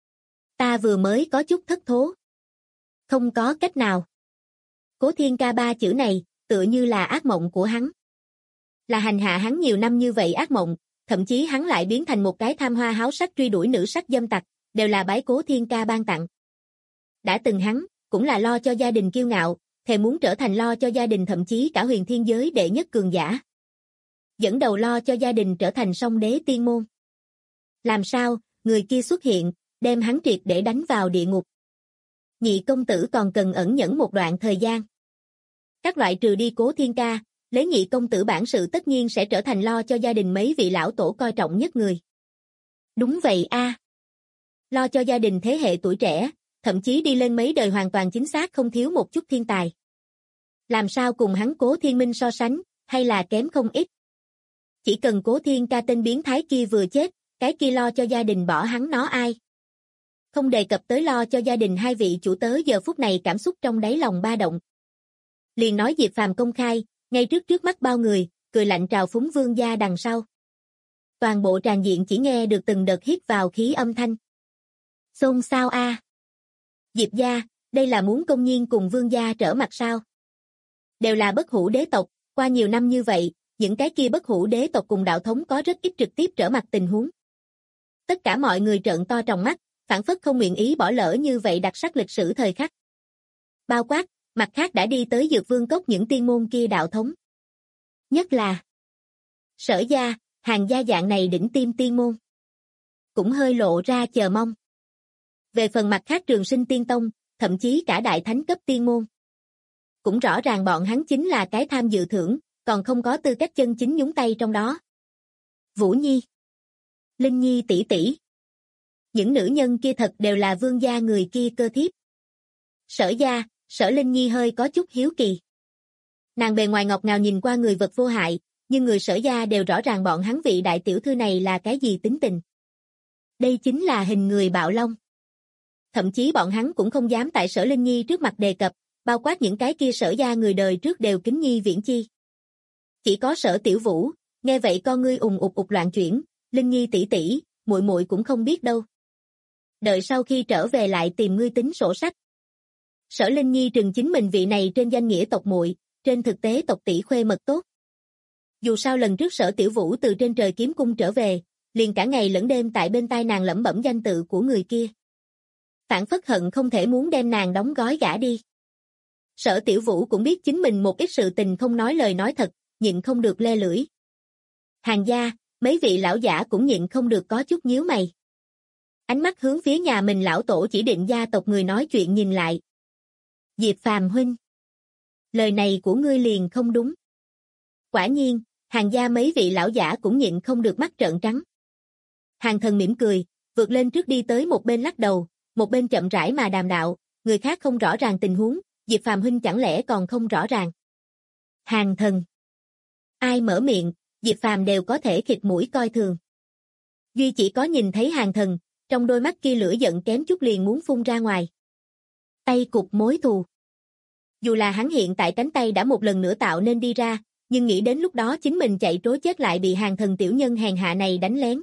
Ta vừa mới có chút thất thố. Không có cách nào. Cố Thiên ca ba chữ này, tựa như là ác mộng của hắn. Là hành hạ hắn nhiều năm như vậy ác mộng, thậm chí hắn lại biến thành một cái tham hoa háo sắc truy đuổi nữ sắc dâm tặc, đều là bái Cố Thiên ca ban tặng. Đã từng hắn, cũng là lo cho gia đình kiêu ngạo, thề muốn trở thành lo cho gia đình thậm chí cả huyền thiên giới đệ nhất cường giả. Dẫn đầu lo cho gia đình trở thành song đế tiên môn. Làm sao, người kia xuất hiện, đem hắn triệt để đánh vào địa ngục. Nhị công tử còn cần ẩn nhẫn một đoạn thời gian. Các loại trừ đi Cố Thiên ca, lấy nhị công tử bản sự tất nhiên sẽ trở thành lo cho gia đình mấy vị lão tổ coi trọng nhất người. Đúng vậy a. Lo cho gia đình thế hệ tuổi trẻ, thậm chí đi lên mấy đời hoàn toàn chính xác không thiếu một chút thiên tài. Làm sao cùng hắn Cố Thiên Minh so sánh, hay là kém không ít. Chỉ cần Cố Thiên ca tên biến thái kia vừa chết, cái kia lo cho gia đình bỏ hắn nó ai. Không đề cập tới lo cho gia đình hai vị chủ tớ giờ phút này cảm xúc trong đáy lòng ba động. Liền nói Diệp Phàm công khai, ngay trước mắt bao người, cười lạnh trào phúng Vương gia đằng sau. Toàn bộ tràng diện chỉ nghe được từng đợt hít vào khí âm thanh. Xôn xao a. Diệp gia, đây là muốn công nhiên cùng Vương gia trở mặt sao? Đều là Bất Hủ đế tộc, qua nhiều năm như vậy, những cái kia Bất Hủ đế tộc cùng đạo thống có rất ít trực tiếp trở mặt tình huống. Tất cả mọi người trợn to tròng mắt, phản phất không nguyện ý bỏ lỡ như vậy đặc sắc lịch sử thời khắc. Bao quát, mặt khác đã đi tới Dược Vương cốc những tiên môn kia đạo thống. Nhất là Sở gia, Hàng gia dạng này đỉnh tiêm tiên môn. Cũng hơi lộ ra chờ mong. Về phần mặt khác Trường Sinh Tiên Tông, thậm chí cả đại thánh cấp tiên môn. Cũng rõ ràng bọn hắn chính là cái tham dự thưởng, còn không có tư cách chân chính nhúng tay trong đó. Vũ Nhi, Linh Nhi tỷ tỷ. Những nữ nhân kia thật đều là Vương gia người kia cơ thiếp. Sở gia, Sở Linh Nhi hơi có chút hiếu kỳ. Nàng bề ngoài ngọt ngào nhìn qua người vật vô hại, nhưng người Sở gia đều rõ ràng bọn hắn vị đại tiểu thư này là cái gì tính tình. Đây chính là hình người bạo long. Thậm chí bọn hắn cũng không dám tại Sở Linh Nhi trước mặt đề cập, bao quát những cái kia Sở gia người đời trước đều kính nhi viễn chi. Chỉ có Sở Tiểu Vũ, nghe vậy con ngươi ùng ục loạn chuyển, Linh Nhi tỷ tỷ, muội muội cũng không biết đâu. Đợi sau khi trở về lại tìm ngươi tính sổ sách. Sở Linh Nhi trừng chính mình vị này trên danh nghĩa tộc muội, trên thực tế tộc tỷ khuê mật tốt. Dù sao lần trước Sở Tiểu Vũ từ trên Trời Kiếm Cung trở về, liền cả ngày lẫn đêm tại bên tai nàng lẩm bẩm danh tự của người kia. Phản phất hận không thể muốn đem nàng đóng gói gả đi. Sở Tiểu Vũ cũng biết chính mình một ít sự tình không nói lời nói thật, nhịn không được le lưỡi. Hàng gia, mấy vị lão giả cũng nhịn không được có chút nhíu mày. Ánh mắt hướng phía nhà mình lão tổ chỉ định gia tộc người nói chuyện nhìn lại. Diệp Phàm huynh, lời này của ngươi liền không đúng. Quả nhiên, Hàng gia mấy vị lão giả cũng nhịn không được mắt trợn trắng. Hàng Thần mỉm cười, vượt lên trước đi tới một bên lắc đầu, một bên chậm rãi mà đàm đạo, người khác không rõ ràng tình huống, Diệp Phàm huynh chẳng lẽ còn không rõ ràng. Hàng Thần. Ai mở miệng, Diệp Phàm đều có thể khịt mũi coi thường. Duy chỉ có nhìn thấy Hàng Thần, trong đôi mắt kia lửa giận kém chút liền muốn phun ra ngoài. Tay cục mối thù. Dù là hắn hiện tại cánh tay đã một lần nữa tạo nên đi ra, nhưng nghĩ đến lúc đó chính mình chạy trối chết lại bị Hàng Thần tiểu nhân hèn hạ này đánh lén.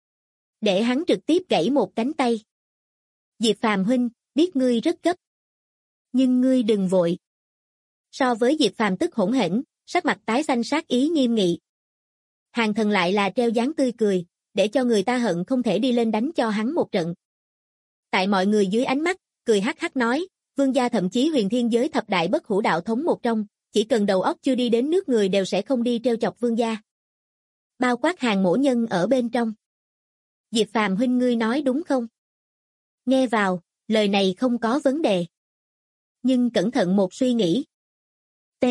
Để hắn trực tiếp gãy một cánh tay. Diệp Phàm huynh, biết ngươi rất gấp. Nhưng ngươi đừng vội. So với Diệp Phàm tức hỗn hển, sắc mặt tái xanh sát ý nghiêm nghị. Hàng Thần lại là treo dáng tươi cười, để cho người ta hận không thể đi lên đánh cho hắn một trận. Tại mọi người dưới ánh mắt, cười hắc hắc nói, vương gia thậm chí huyền thiên giới thập đại bất hủ đạo thống một trong, chỉ cần đầu óc chưa đi đến nước người đều sẽ không đi treo chọc vương gia. Bao quát Hàng mỗ nhân ở bên trong. Diệp Phàm huynh ngươi nói đúng không? Nghe vào, lời này không có vấn đề. Nhưng cẩn thận một suy nghĩ. T.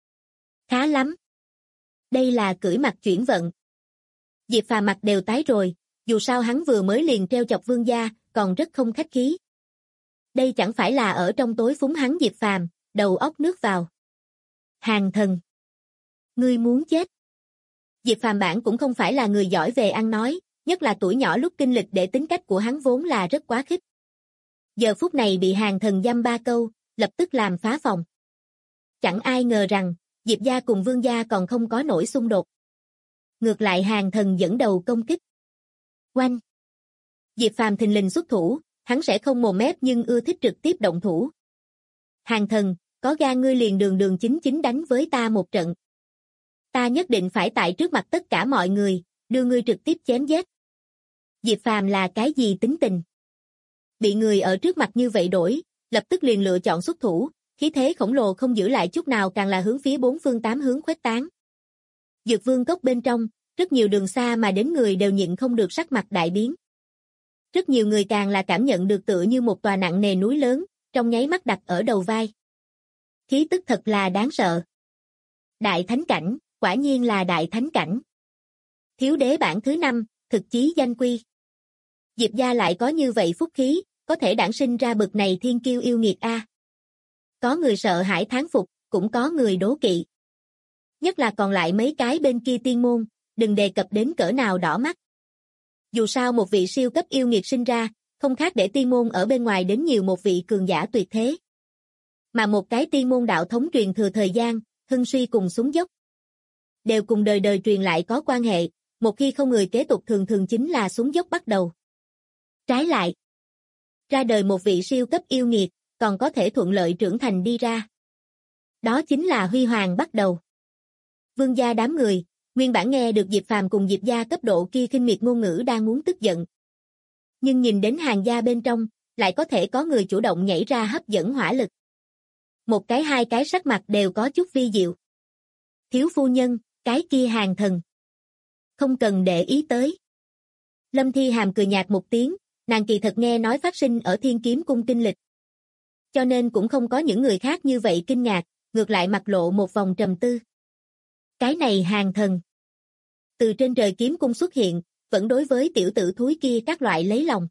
Khá lắm. Đây là cưỡi mặt chuyển vận. Diệp Phàm mặt đều tái rồi, dù sao hắn vừa mới liền treo chọc vương gia, còn rất không khách khí. Đây chẳng phải là ở trong tối phúng hắn Diệp Phàm, đầu óc nước vào. Hàng Thần. Ngươi muốn chết. Diệp Phàm bản cũng không phải là người giỏi về ăn nói, nhất là tuổi nhỏ lúc kinh lịch để tính cách của hắn vốn là rất quá khích. Giờ phút này bị Hàng Thần dăm ba câu, lập tức làm phá phòng. Chẳng ai ngờ rằng, Diệp gia cùng vương gia còn không có nổi xung đột. Ngược lại Hàng Thần dẫn đầu công kích. Oanh! Diệp Phàm thình lình xuất thủ, hắn sẽ không mồm mép nhưng ưa thích trực tiếp động thủ. Hàng Thần, có gan ngươi liền đường đường chính chính đánh với ta một trận. Ta nhất định phải tại trước mặt tất cả mọi người, đưa ngươi trực tiếp chém giết. Diệp Phàm là cái gì tính tình? Bị người ở trước mặt như vậy đổi, lập tức liền lựa chọn xuất thủ, khí thế khổng lồ không giữ lại chút nào càng là hướng phía bốn phương tám hướng khuếch tán. Dược Vương cốc bên trong, rất nhiều đường xa mà đến người đều nhịn không được sắc mặt đại biến. Rất nhiều người càng là cảm nhận được tựa như một tòa nặng nề núi lớn, trong nháy mắt đặt ở đầu vai. Khí tức thật là đáng sợ. Đại thánh cảnh, quả nhiên là đại thánh cảnh. Thiếu đế bảng thứ 5, thực chí danh quy. Diệp gia lại có như vậy phúc khí, có thể đản sinh ra bậc này thiên kiêu yêu nghiệt a. Có người sợ hãi thán phục, cũng có người đố kỵ. Nhất là còn lại mấy cái bên kia tiên môn, đừng đề cập đến cỡ nào đỏ mắt. Dù sao một vị siêu cấp yêu nghiệt sinh ra, không khác để tiên môn ở bên ngoài đến nhiều một vị cường giả tuyệt thế. Mà một cái tiên môn đạo thống truyền thừa thời gian, hưng suy cùng xuống dốc. Đều cùng đời đời truyền lại có quan hệ, một khi không người kế tục thường thường chính là xuống dốc bắt đầu. Trái lại, ra đời một vị siêu cấp yêu nghiệt, còn có thể thuận lợi trưởng thành đi ra. Đó chính là huy hoàng bắt đầu. Vương gia đám người, nguyên bản nghe được Diệp Phàm cùng Diệp gia cấp độ kia khinh miệt ngôn ngữ đang muốn tức giận. Nhưng nhìn đến Hàng gia bên trong, lại có thể có người chủ động nhảy ra hấp dẫn hỏa lực. Một cái hai cái sắc mặt đều có chút vi diệu. Thiếu phu nhân, cái kia Hàng Thần. Không cần để ý tới. Lâm Thi Hàm cười nhạt một tiếng, nàng kỳ thật nghe nói phát sinh ở Thiên Kiếm Cung kinh lịch. Cho nên cũng không có những người khác như vậy kinh ngạc, ngược lại mặt lộ một vòng trầm tư. Cái này Hàng Thần. Từ trên trời kiếm cung xuất hiện, vẫn đối với tiểu tử thúi kia các loại lấy lòng.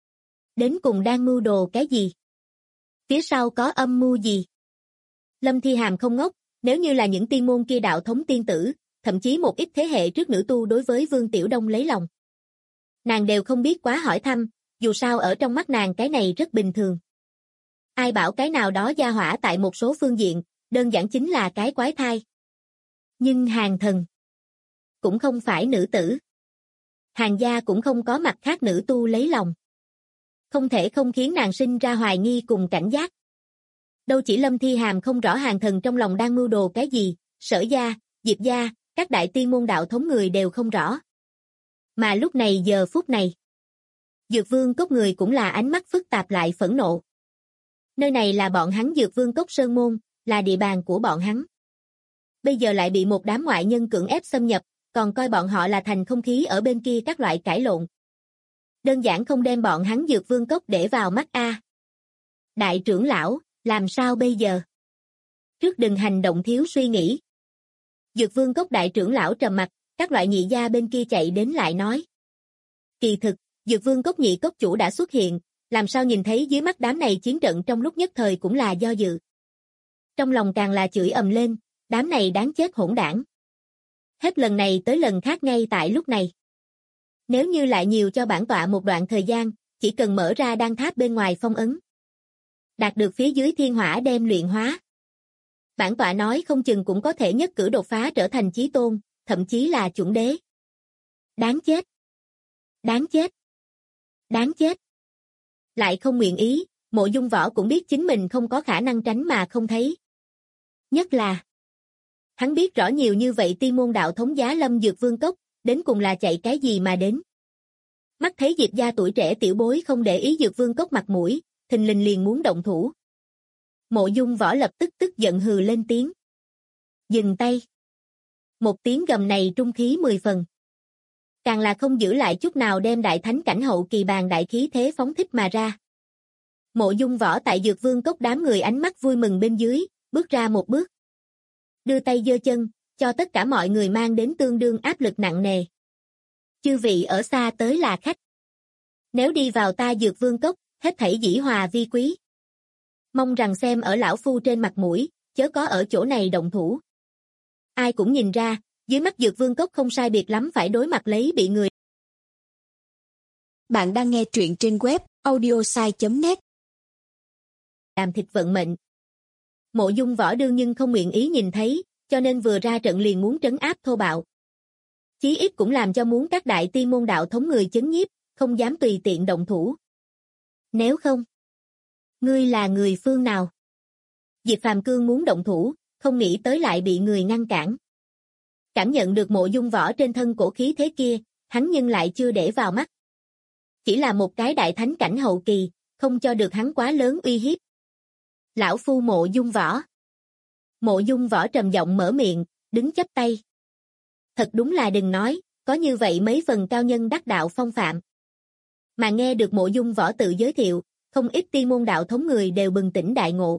Đến cùng đang mưu đồ cái gì? Phía sau có âm mưu gì? Lâm Thi Hàm không ngốc, nếu như là những tiên môn kia đạo thống tiên tử, thậm chí một ít thế hệ trước nữ tu đối với Vương Tiểu Đông lấy lòng. Nàng đều không biết quá hỏi thăm, dù sao ở trong mắt nàng cái này rất bình thường. Ai bảo cái nào đó gia hỏa tại một số phương diện, đơn giản chính là cái quái thai. Nhưng Hàng Thần cũng không phải nữ tử. Hàng gia cũng không có mặt khác nữ tu lấy lòng. Không thể không khiến nàng sinh ra hoài nghi cùng cảnh giác. Đâu chỉ Lâm Thi Hàm không rõ Hàng Thần trong lòng đang mưu đồ cái gì, Sở gia, Diệp gia, các đại tiên môn đạo thống người đều không rõ. Mà lúc này giờ phút này, Dược Vương cốc người cũng là ánh mắt phức tạp lại phẫn nộ. Nơi này là bọn hắn Dược Vương cốc sơn môn, là địa bàn của bọn hắn. Bây giờ lại bị một đám ngoại nhân cưỡng ép xâm nhập, còn coi bọn họ là thành không khí ở bên kia các loại cãi lộn. Đơn giản không đem bọn hắn Dược Vương Cốc để vào mắt a. Đại trưởng lão, làm sao bây giờ? Trước đừng hành động thiếu suy nghĩ. Dược Vương Cốc đại trưởng lão trầm mặt, các loại nhị gia bên kia chạy đến lại nói. Kỳ thực, Dược Vương Cốc nhị cốc chủ đã xuất hiện, làm sao nhìn thấy dưới mắt đám này chiến trận trong lúc nhất thời cũng là do dự. Trong lòng càng là chửi ầm lên, đám này đáng chết hỗn đảng. Hết lần này tới lần khác ngay tại lúc này. Nếu như lại nhiều cho bản tọa một đoạn thời gian, chỉ cần mở ra đan tháp bên ngoài phong ấn. Đạt được phía dưới thiên hỏa đem luyện hóa. Bản tọa nói không chừng cũng có thể nhất cử đột phá trở thành chí tôn, thậm chí là chuẩn đế. Đáng chết. Đáng chết. Đáng chết. Lại không nguyện ý, Mộ Dung Võ cũng biết chính mình không có khả năng tránh mà không thấy. Nhất là, hắn biết rõ nhiều như vậy Tiên Môn đạo thống Giá Lâm Dược Vương Cốc, đến cùng là chạy cái gì mà đến. Mắt thấy Diệp gia tuổi trẻ tiểu bối không để ý Dược Vương Cốc mặt mũi, thình lình liền muốn động thủ. Mộ Dung Võ lập tức tức giận hừ lên tiếng. Dừng tay. Một tiếng gầm này trung khí 10 phần. Càng là không giữ lại chút nào đem đại thánh cảnh hậu kỳ bàn đại khí thế phóng thích mà ra. Mộ Dung Võ tại Dược Vương Cốc đám người ánh mắt vui mừng bên dưới, bước ra một bước. Đưa tay giơ chân, cho tất cả mọi người mang đến tương đương áp lực nặng nề. Chư vị ở xa tới là khách. Nếu đi vào ta Dược Vương Cốc, hết thảy dĩ hòa vi quý. Mong rằng xem ở lão phu trên mặt mũi, chớ có ở chỗ này động thủ. Ai cũng nhìn ra, dưới mắt Dược Vương Cốc không sai biệt lắm phải đối mặt lấy bị người. Bạn đang nghe truyện trên web audiosai.net. Làm thịt vận mệnh. Mộ Dung Võ đương nhưng không nguyện ý nhìn thấy, cho nên vừa ra trận liền muốn trấn áp thô bạo. Chí ít cũng làm cho muốn các đại tiên môn đạo thống người chấn nhiếp, không dám tùy tiện động thủ. Nếu không, ngươi là người phương nào? Diệp Phàm Cương muốn động thủ, không nghĩ tới lại bị người ngăn cản. Cảm nhận được Mộ Dung Võ trên thân cổ khí thế kia, hắn nhưng lại chưa để vào mắt. Chỉ là một cái đại thánh cảnh hậu kỳ, không cho được hắn quá lớn uy hiếp. Lão phu Mộ Dung Võ. Mộ Dung Võ trầm giọng mở miệng, đứng chắp tay. Thật đúng là đừng nói, có như vậy mấy phần cao nhân đắc đạo phong phạm. Mà nghe được Mộ Dung Võ tự giới thiệu, không ít tiên môn đạo thống người đều bừng tỉnh đại ngộ.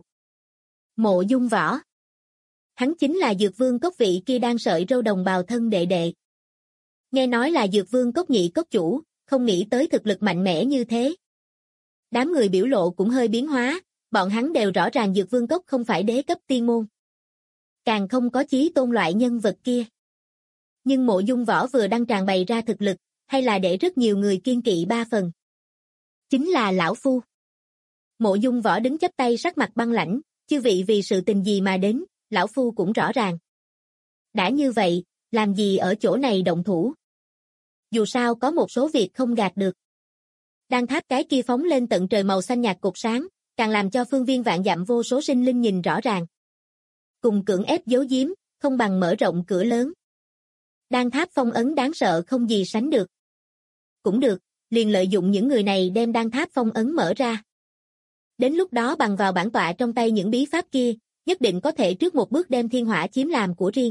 Mộ Dung Võ. Hắn chính là Dược Vương Cốc vị kia đang sợi râu đồng bào thân đệ đệ. Nghe nói là Dược Vương Cốc nhị cốc chủ, không nghĩ tới thực lực mạnh mẽ như thế. Đám người biểu lộ cũng hơi biến hóa, bọn hắn đều rõ ràng Dược Vương Cốc không phải đế cấp tiên môn. Càng không có chí tôn loại nhân vật kia. Nhưng Mộ Dung Võ vừa đăng tràn bày ra thực lực, hay là để rất nhiều người kiên kỵ ba phần. Chính là lão phu. Mộ Dung Võ đứng chắp tay sắc mặt băng lãnh, chư vị vì sự tình gì mà đến, lão phu cũng rõ ràng. Đã như vậy, làm gì ở chỗ này động thủ? Dù sao có một số việc không gạt được. Đan tháp cái kia phóng lên tận trời màu xanh nhạt cột sáng, càng làm cho phương viên vạn dặm vô số sinh linh nhìn rõ ràng. Cùng cưỡng ép giấu giếm, không bằng mở rộng cửa lớn. Đan tháp phong ấn đáng sợ không gì sánh được. Cũng được, liền lợi dụng những người này đem đan tháp phong ấn mở ra. Đến lúc đó bằng vào bản tọa trong tay những bí pháp kia, nhất định có thể trước một bước đem thiên hỏa chiếm làm của riêng.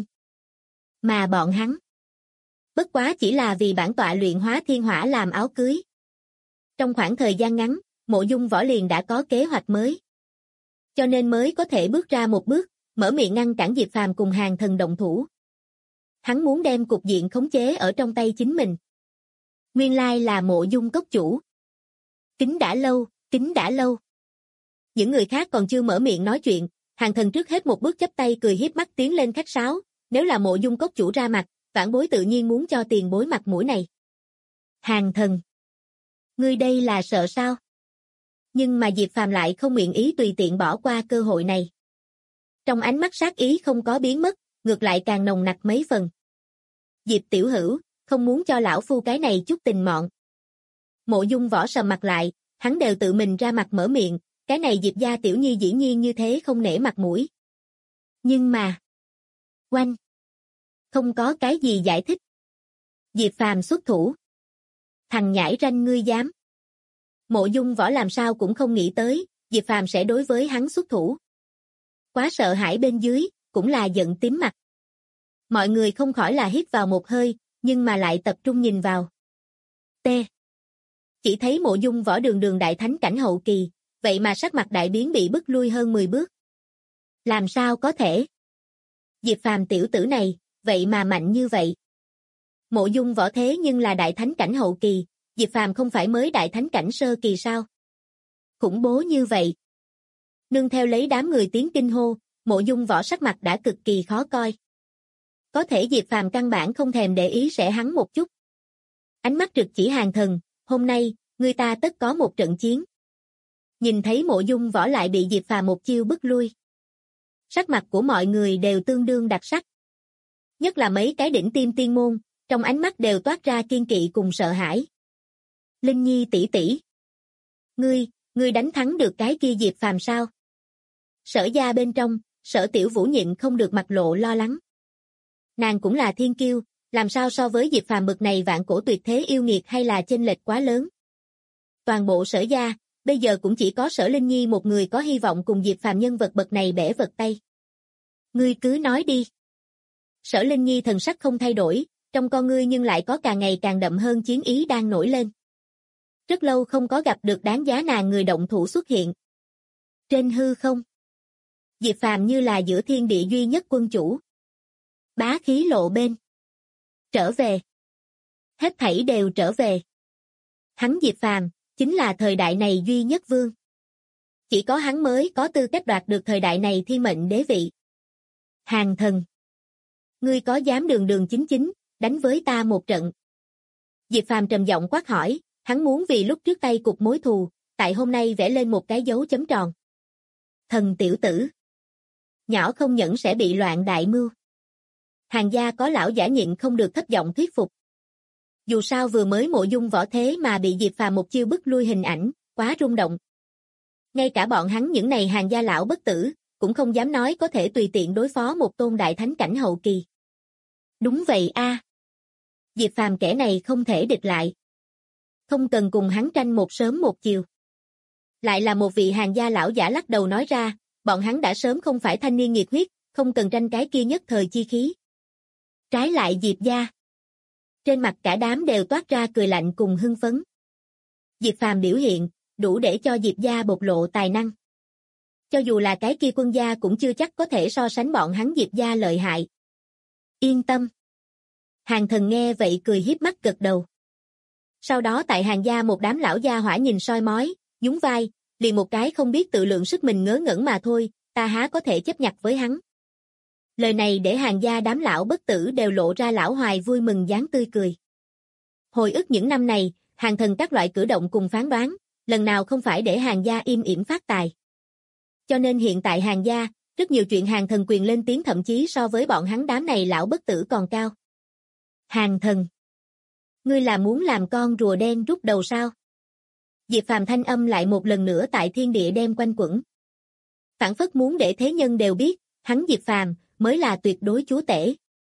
Mà bọn hắn, bất quá chỉ là vì bản tọa luyện hóa thiên hỏa làm áo cưới. Trong khoảng thời gian ngắn, Mộ Dung Võ liền đã có kế hoạch mới. Cho nên mới có thể bước ra một bước, mở miệng ngăn cản Diệp Phàm cùng hàng thần động thủ. Hắn muốn đem cục diện khống chế ở trong tay chính mình. Nguyên lai là Mộ Dung cốc chủ. Kính đã lâu, kính đã lâu. Những người khác còn chưa mở miệng nói chuyện, hàng thần trước hết một bước chắp tay cười hiếp mắt tiến lên khách sáo, nếu là Mộ Dung cốc chủ ra mặt, vãn bối tự nhiên muốn cho tiền bối mặt mũi này. Hàng thần. Ngươi đây là sợ sao? Nhưng mà Diệp Phàm lại không nguyện ý tùy tiện bỏ qua cơ hội này. Trong ánh mắt sát ý không có biến mất, ngược lại càng nồng nặc mấy phần. Diệp tiểu hữu, không muốn cho lão phu cái này chút tình mọn. Mộ Dung Võ sầm mặt lại, hắn đều tự mình ra mặt mở miệng, cái này Diệp gia tiểu nhi dĩ nhiên như thế không nể mặt mũi. Nhưng mà, oanh, không có cái gì giải thích. Diệp Phàm xuất thủ. Thằng nhãi ranh ngươi dám. Mộ Dung Võ làm sao cũng không nghĩ tới, Diệp Phàm sẽ đối với hắn xuất thủ. Quá sợ hãi bên dưới, cũng là giận tím mặt. Mọi người không khỏi là hít vào một hơi, nhưng mà lại tập trung nhìn vào. T. Chỉ thấy Mộ Dung Võ đường đường đại thánh cảnh hậu kỳ, vậy mà sắc mặt đại biến bị bức lui hơn 10 bước. Làm sao có thể? Diệp Phàm tiểu tử này, vậy mà mạnh như vậy. Mộ Dung Võ thế nhưng là đại thánh cảnh hậu kỳ, Diệp Phàm không phải mới đại thánh cảnh sơ kỳ sao? Khủng bố như vậy. Nương theo lấy đám người tiếng kinh hô, Mộ Dung Võ sắc mặt đã cực kỳ khó coi. Có thể Diệp Phàm căn bản không thèm để ý sẽ hắn một chút. Ánh mắt trực chỉ Hàn Thần, hôm nay, người ta tất có một trận chiến. Nhìn thấy Mộ Dung Võ lại bị Diệp Phàm một chiêu bức lui. Sắc mặt của mọi người đều tương đương đặc sắc. Nhất là mấy cái đỉnh tiêm tiên môn, trong ánh mắt đều toát ra kiên kỵ cùng sợ hãi. Linh Nhi tỷ tỷ. Ngươi đánh thắng được cái kia Diệp Phàm sao? Sở gia bên trong, Sở Tiểu Vũ nhịn không được mặt lộ lo lắng. Nàng cũng là thiên kiêu, làm sao so với Diệp Phàm bực này vạn cổ tuyệt thế yêu nghiệt hay là chênh lệch quá lớn. Toàn bộ Sở gia, bây giờ cũng chỉ có Sở Linh Nhi một người có hy vọng cùng Diệp Phàm nhân vật bậc này bẻ vật tay. Ngươi cứ nói đi. Sở Linh Nhi thần sắc không thay đổi, trong con ngươi nhưng lại có càng ngày càng đậm hơn chiến ý đang nổi lên. Rất lâu không có gặp được đáng giá nàng người động thủ xuất hiện. Trên hư không, Diệp Phàm như là giữa thiên địa duy nhất quân chủ. Bá khí lộ bên. Trở về. Hết thảy đều trở về. Hắn Diệp Phàm chính là thời đại này duy nhất vương. Chỉ có hắn mới có tư cách đoạt được thời đại này thiên mệnh đế vị. Hàn Thần. Ngươi có dám đường đường chính chính, đánh với ta một trận? Diệp Phàm trầm giọng quát hỏi, hắn muốn vì lúc trước tay cục mối thù, tại hôm nay vẽ lên một cái dấu chấm tròn. Thần tiểu tử. Nhỏ không nhẫn sẽ bị loạn đại mưu. Hàn gia có lão giả nhịn không được thấp giọng thuyết phục. Dù sao vừa mới Mộ Dung Võ thế mà bị Diệp Phàm một chiêu bức lui hình ảnh, quá rung động. Ngay cả bọn hắn những này Hàn gia lão bất tử, cũng không dám nói có thể tùy tiện đối phó một tôn đại thánh cảnh hậu kỳ. Đúng vậy a. Diệp Phàm kẻ này không thể địch lại. Không cần cùng hắn tranh một sớm một chiều. Lại là một vị Hàn gia lão giả lắc đầu nói ra, bọn hắn đã sớm không phải thanh niên nhiệt huyết, không cần tranh cái kia nhất thời chi khí. Trái lại Diệp gia. Trên mặt cả đám đều toát ra cười lạnh cùng hưng phấn. Diệp Phàm biểu hiện, đủ để cho Diệp gia bộc lộ tài năng. Cho dù là cái kia quân gia cũng chưa chắc có thể so sánh bọn hắn Diệp gia lợi hại. Yên tâm. Hàn Thần nghe vậy cười hiếp mắt gật đầu. Sau đó tại Hàn gia một đám lão gia hỏa nhìn soi mói, nhún vai, liền một cái không biết tự lượng sức mình ngớ ngẩn mà thôi, ta há có thể chấp nhặt với hắn. Lời này để Hàn gia đám lão bất tử đều lộ ra lão hoài vui mừng dáng tươi cười. Hồi ức những năm này, Hàn Thần các loại cử động cùng phán đoán, lần nào không phải để Hàn gia im ỉm phát tài. Cho nên hiện tại Hàn gia, rất nhiều chuyện Hàn Thần quyền lên tiếng thậm chí so với bọn hắn đám này lão bất tử còn cao. Hàn Thần. Ngươi là muốn làm con rùa đen rút đầu sao? Diệp Phàm thanh âm lại một lần nữa tại thiên địa đem quanh quẩn. Phảng phất muốn để thế nhân đều biết, hắn Diệp Phàm mới là tuyệt đối chúa tể.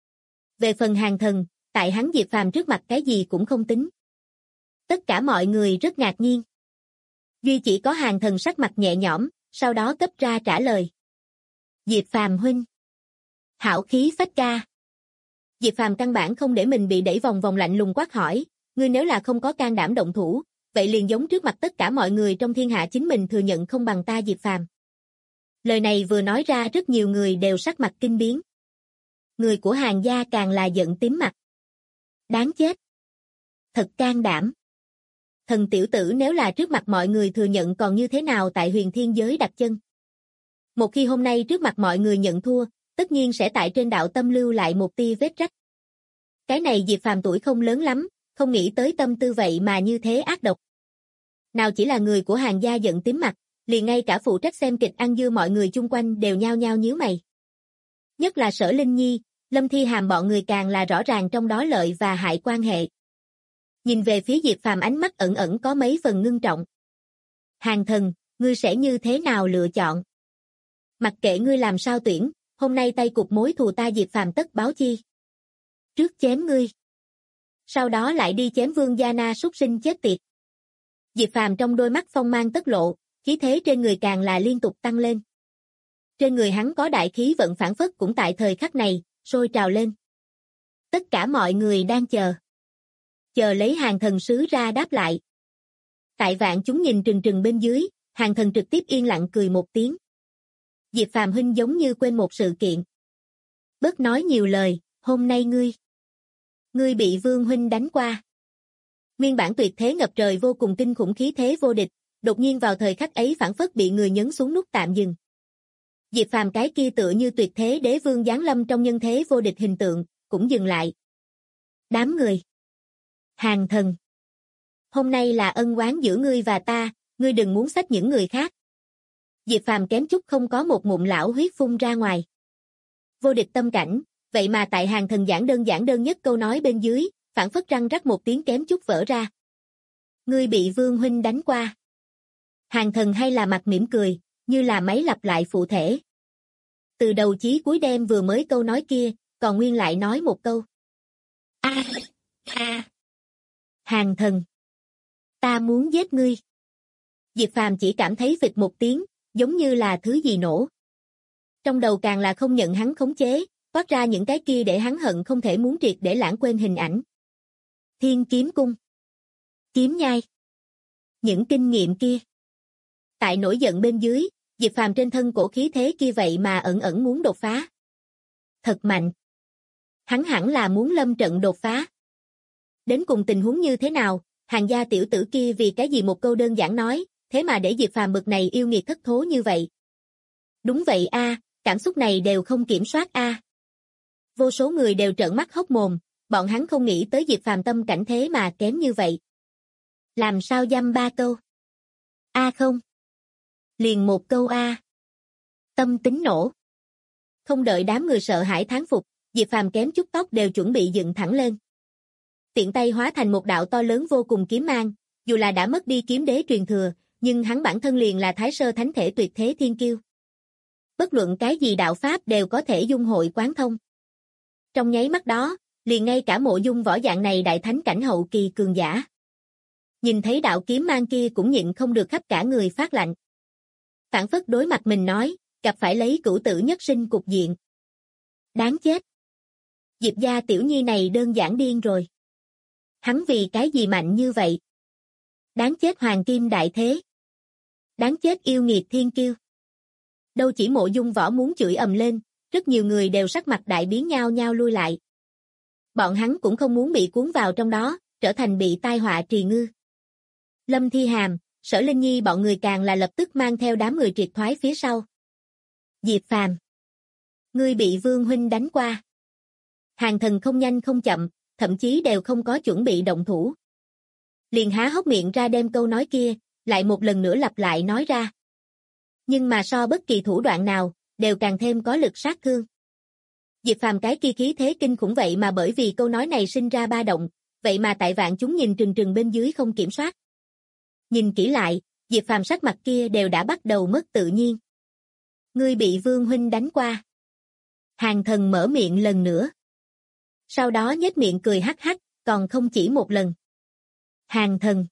Về phần Hàn Thần, tại hắn Diệp Phàm trước mặt cái gì cũng không tính. Tất cả mọi người rất ngạc nhiên. Duy chỉ có Hàn Thần sắc mặt nhẹ nhõm, sau đó cấp ra trả lời. Diệp Phàm huynh. Hảo khí phách ca. Diệp Phàm căn bản không để mình bị đẩy vòng vòng lạnh lùng quát hỏi, ngươi nếu là không có can đảm động thủ, vậy liền giống trước mặt tất cả mọi người trong thiên hạ chính mình thừa nhận không bằng ta Diệp Phàm. Lời này vừa nói ra rất nhiều người đều sắc mặt kinh biến. Người của Hàn gia càng là giận tím mặt. Đáng chết. Thật can đảm. Thần tiểu tử nếu là trước mặt mọi người thừa nhận còn như thế nào tại huyền thiên giới đặt chân. Một khi hôm nay trước mặt mọi người nhận thua, tất nhiên sẽ tại trên đạo tâm lưu lại một tia vết rách. Cái này Diệp Phàm tuổi không lớn lắm, không nghĩ tới tâm tư vậy mà như thế ác độc. Nào chỉ là người của Hàn gia giận tím mặt, liền ngay cả phụ trách xem kịch ăn dưa mọi người chung quanh đều nhao nhao nhíu mày. Nhất là Sở Linh Nhi, Lâm Thi Hàm bọn người càng là rõ ràng trong đó lợi và hại quan hệ. Nhìn về phía Diệp Phàm ánh mắt ẩn ẩn có mấy phần ngưng trọng. Hàn Thần, ngươi sẽ như thế nào lựa chọn? Mặc kệ ngươi làm sao tuyển, hôm nay tay cục mối thù ta Diệp Phàm tất báo chi. Trước chém ngươi. Sau đó lại đi chém Vương Gia Na súc sinh chết tiệt. Diệp Phàm trong đôi mắt phong mang tất lộ, khí thế trên người càng là liên tục tăng lên. Trên người hắn có đại khí vận phản phất cũng tại thời khắc này, sôi trào lên. Tất cả mọi người đang chờ. Chờ lấy Hàng Thần sứ ra đáp lại. Tại vạn chúng nhìn trừng trừng bên dưới, Hàng Thần trực tiếp yên lặng cười một tiếng. Diệp Phàm huynh giống như quên một sự kiện. Bớt nói nhiều lời, hôm nay ngươi bị Vương huynh đánh qua. Nguyên bản tuyệt thế ngập trời vô cùng kinh khủng khí thế vô địch, đột nhiên vào thời khắc ấy phản phất bị người nhấn xuống nút tạm dừng. Diệp Phàm cái kia tựa như tuyệt thế đế vương giáng lâm trong nhân thế vô địch hình tượng, cũng dừng lại. Đám người. Hàng Thần. Hôm nay là ân oán giữa ngươi và ta, ngươi đừng muốn xách những người khác. Diệp Phàm kém chút không có một ngụm lão huyết phun ra ngoài. Vô địch tâm cảnh, vậy mà tại Hàng Thần giảng đơn nhất câu nói bên dưới, phản phất răng rắc một tiếng kém chút vỡ ra. Ngươi bị Vương huynh đánh qua. Hàng Thần hay là mặt mỉm cười, như là máy lặp lại phụ thể. Từ đầu chí cuối đem vừa mới câu nói kia, còn nguyên lại nói một câu. Hàng Thần. Ta muốn giết ngươi. Diệp Phàm chỉ cảm thấy phịch một tiếng, giống như là thứ gì nổ. Trong đầu càng là không nhận hắn khống chế, toát ra những cái kia để hắn hận không thể muốn triệt để lãng quên hình ảnh. Thiên kiếm cung. Kiếm nhai. Những kinh nghiệm kia. Tại nổi giận bên dưới, Diệp Phàm trên thân cổ khí thế kia vậy mà ẩn ẩn muốn đột phá. Thật mạnh. Hắn hẳn là muốn lâm trận đột phá. Đến cùng tình huống như thế nào, Hàng gia tiểu tử kia vì cái gì một câu đơn giản nói, thế mà để Diệp Phàm bực này yêu nghiệt thất thố như vậy. Đúng vậy cảm xúc này đều không kiểm soát Vô số người đều trợn mắt hốc mồm, bọn hắn không nghĩ tới Diệp Phàm tâm cảnh thế mà kém như vậy. Làm sao dăm ba câu? Không. Liền một câu Tâm tính nổ. Không đợi đám người sợ hãi thán phục, Diệp Phàm kém chút tóc đều chuẩn bị dựng thẳng lên. Tiện tay hóa thành một đạo to lớn vô cùng kiếm mang, dù là đã mất đi kiếm đế truyền thừa, nhưng hắn bản thân liền là thái sơ thánh thể tuyệt thế thiên kiêu. Bất luận cái gì đạo pháp đều có thể dung hội quán thông. Trong nháy mắt đó, liền ngay cả mộ dung võ dạng này đại thánh cảnh hậu kỳ cường giả. Nhìn thấy đạo kiếm mang kia cũng nhịn không được khắp cả người phát lạnh. Phản phất đối mặt mình nói, gặp phải lấy cửu tử nhất sinh cục diện. Đáng chết. Diệp gia tiểu nhi này đơn giản điên rồi. Hắn vì cái gì mạnh như vậy? Đáng chết hoàng kim đại thế. Đáng chết yêu nghiệt thiên kiêu. Đâu chỉ mộ dung võ muốn chửi ầm lên, rất nhiều người đều sắc mặt đại biến nhao nhao lui lại. Bọn hắn cũng không muốn bị cuốn vào trong đó, trở thành bị tai họa trì ngư. Lâm Thi Hàm, Sở Linh Nhi bọn người càng là lập tức mang theo đám người triệt thoái phía sau. Diệp Phàm, ngươi bị Vương huynh đánh qua. Hàng Thần không nhanh không chậm, thậm chí đều không có chuẩn bị động thủ. Liền há hốc miệng ra đem câu nói kia, lại một lần nữa lặp lại nói ra. Nhưng mà so bất kỳ thủ đoạn nào, đều càng thêm có lực sát thương. Diệp Phàm cái kia khí thế kinh khủng vậy mà bởi vì câu nói này sinh ra ba động, vậy mà tại vạn chúng nhìn trừng trừng bên dưới không kiểm soát. Nhìn kỹ lại, Diệp Phàm sắc mặt kia đều đã bắt đầu mất tự nhiên. Ngươi bị Vương huynh đánh qua. Hàng Thần mở miệng lần nữa. Sau đó nhếch miệng cười hắc hắc, còn không chỉ một lần. Hàng Thần.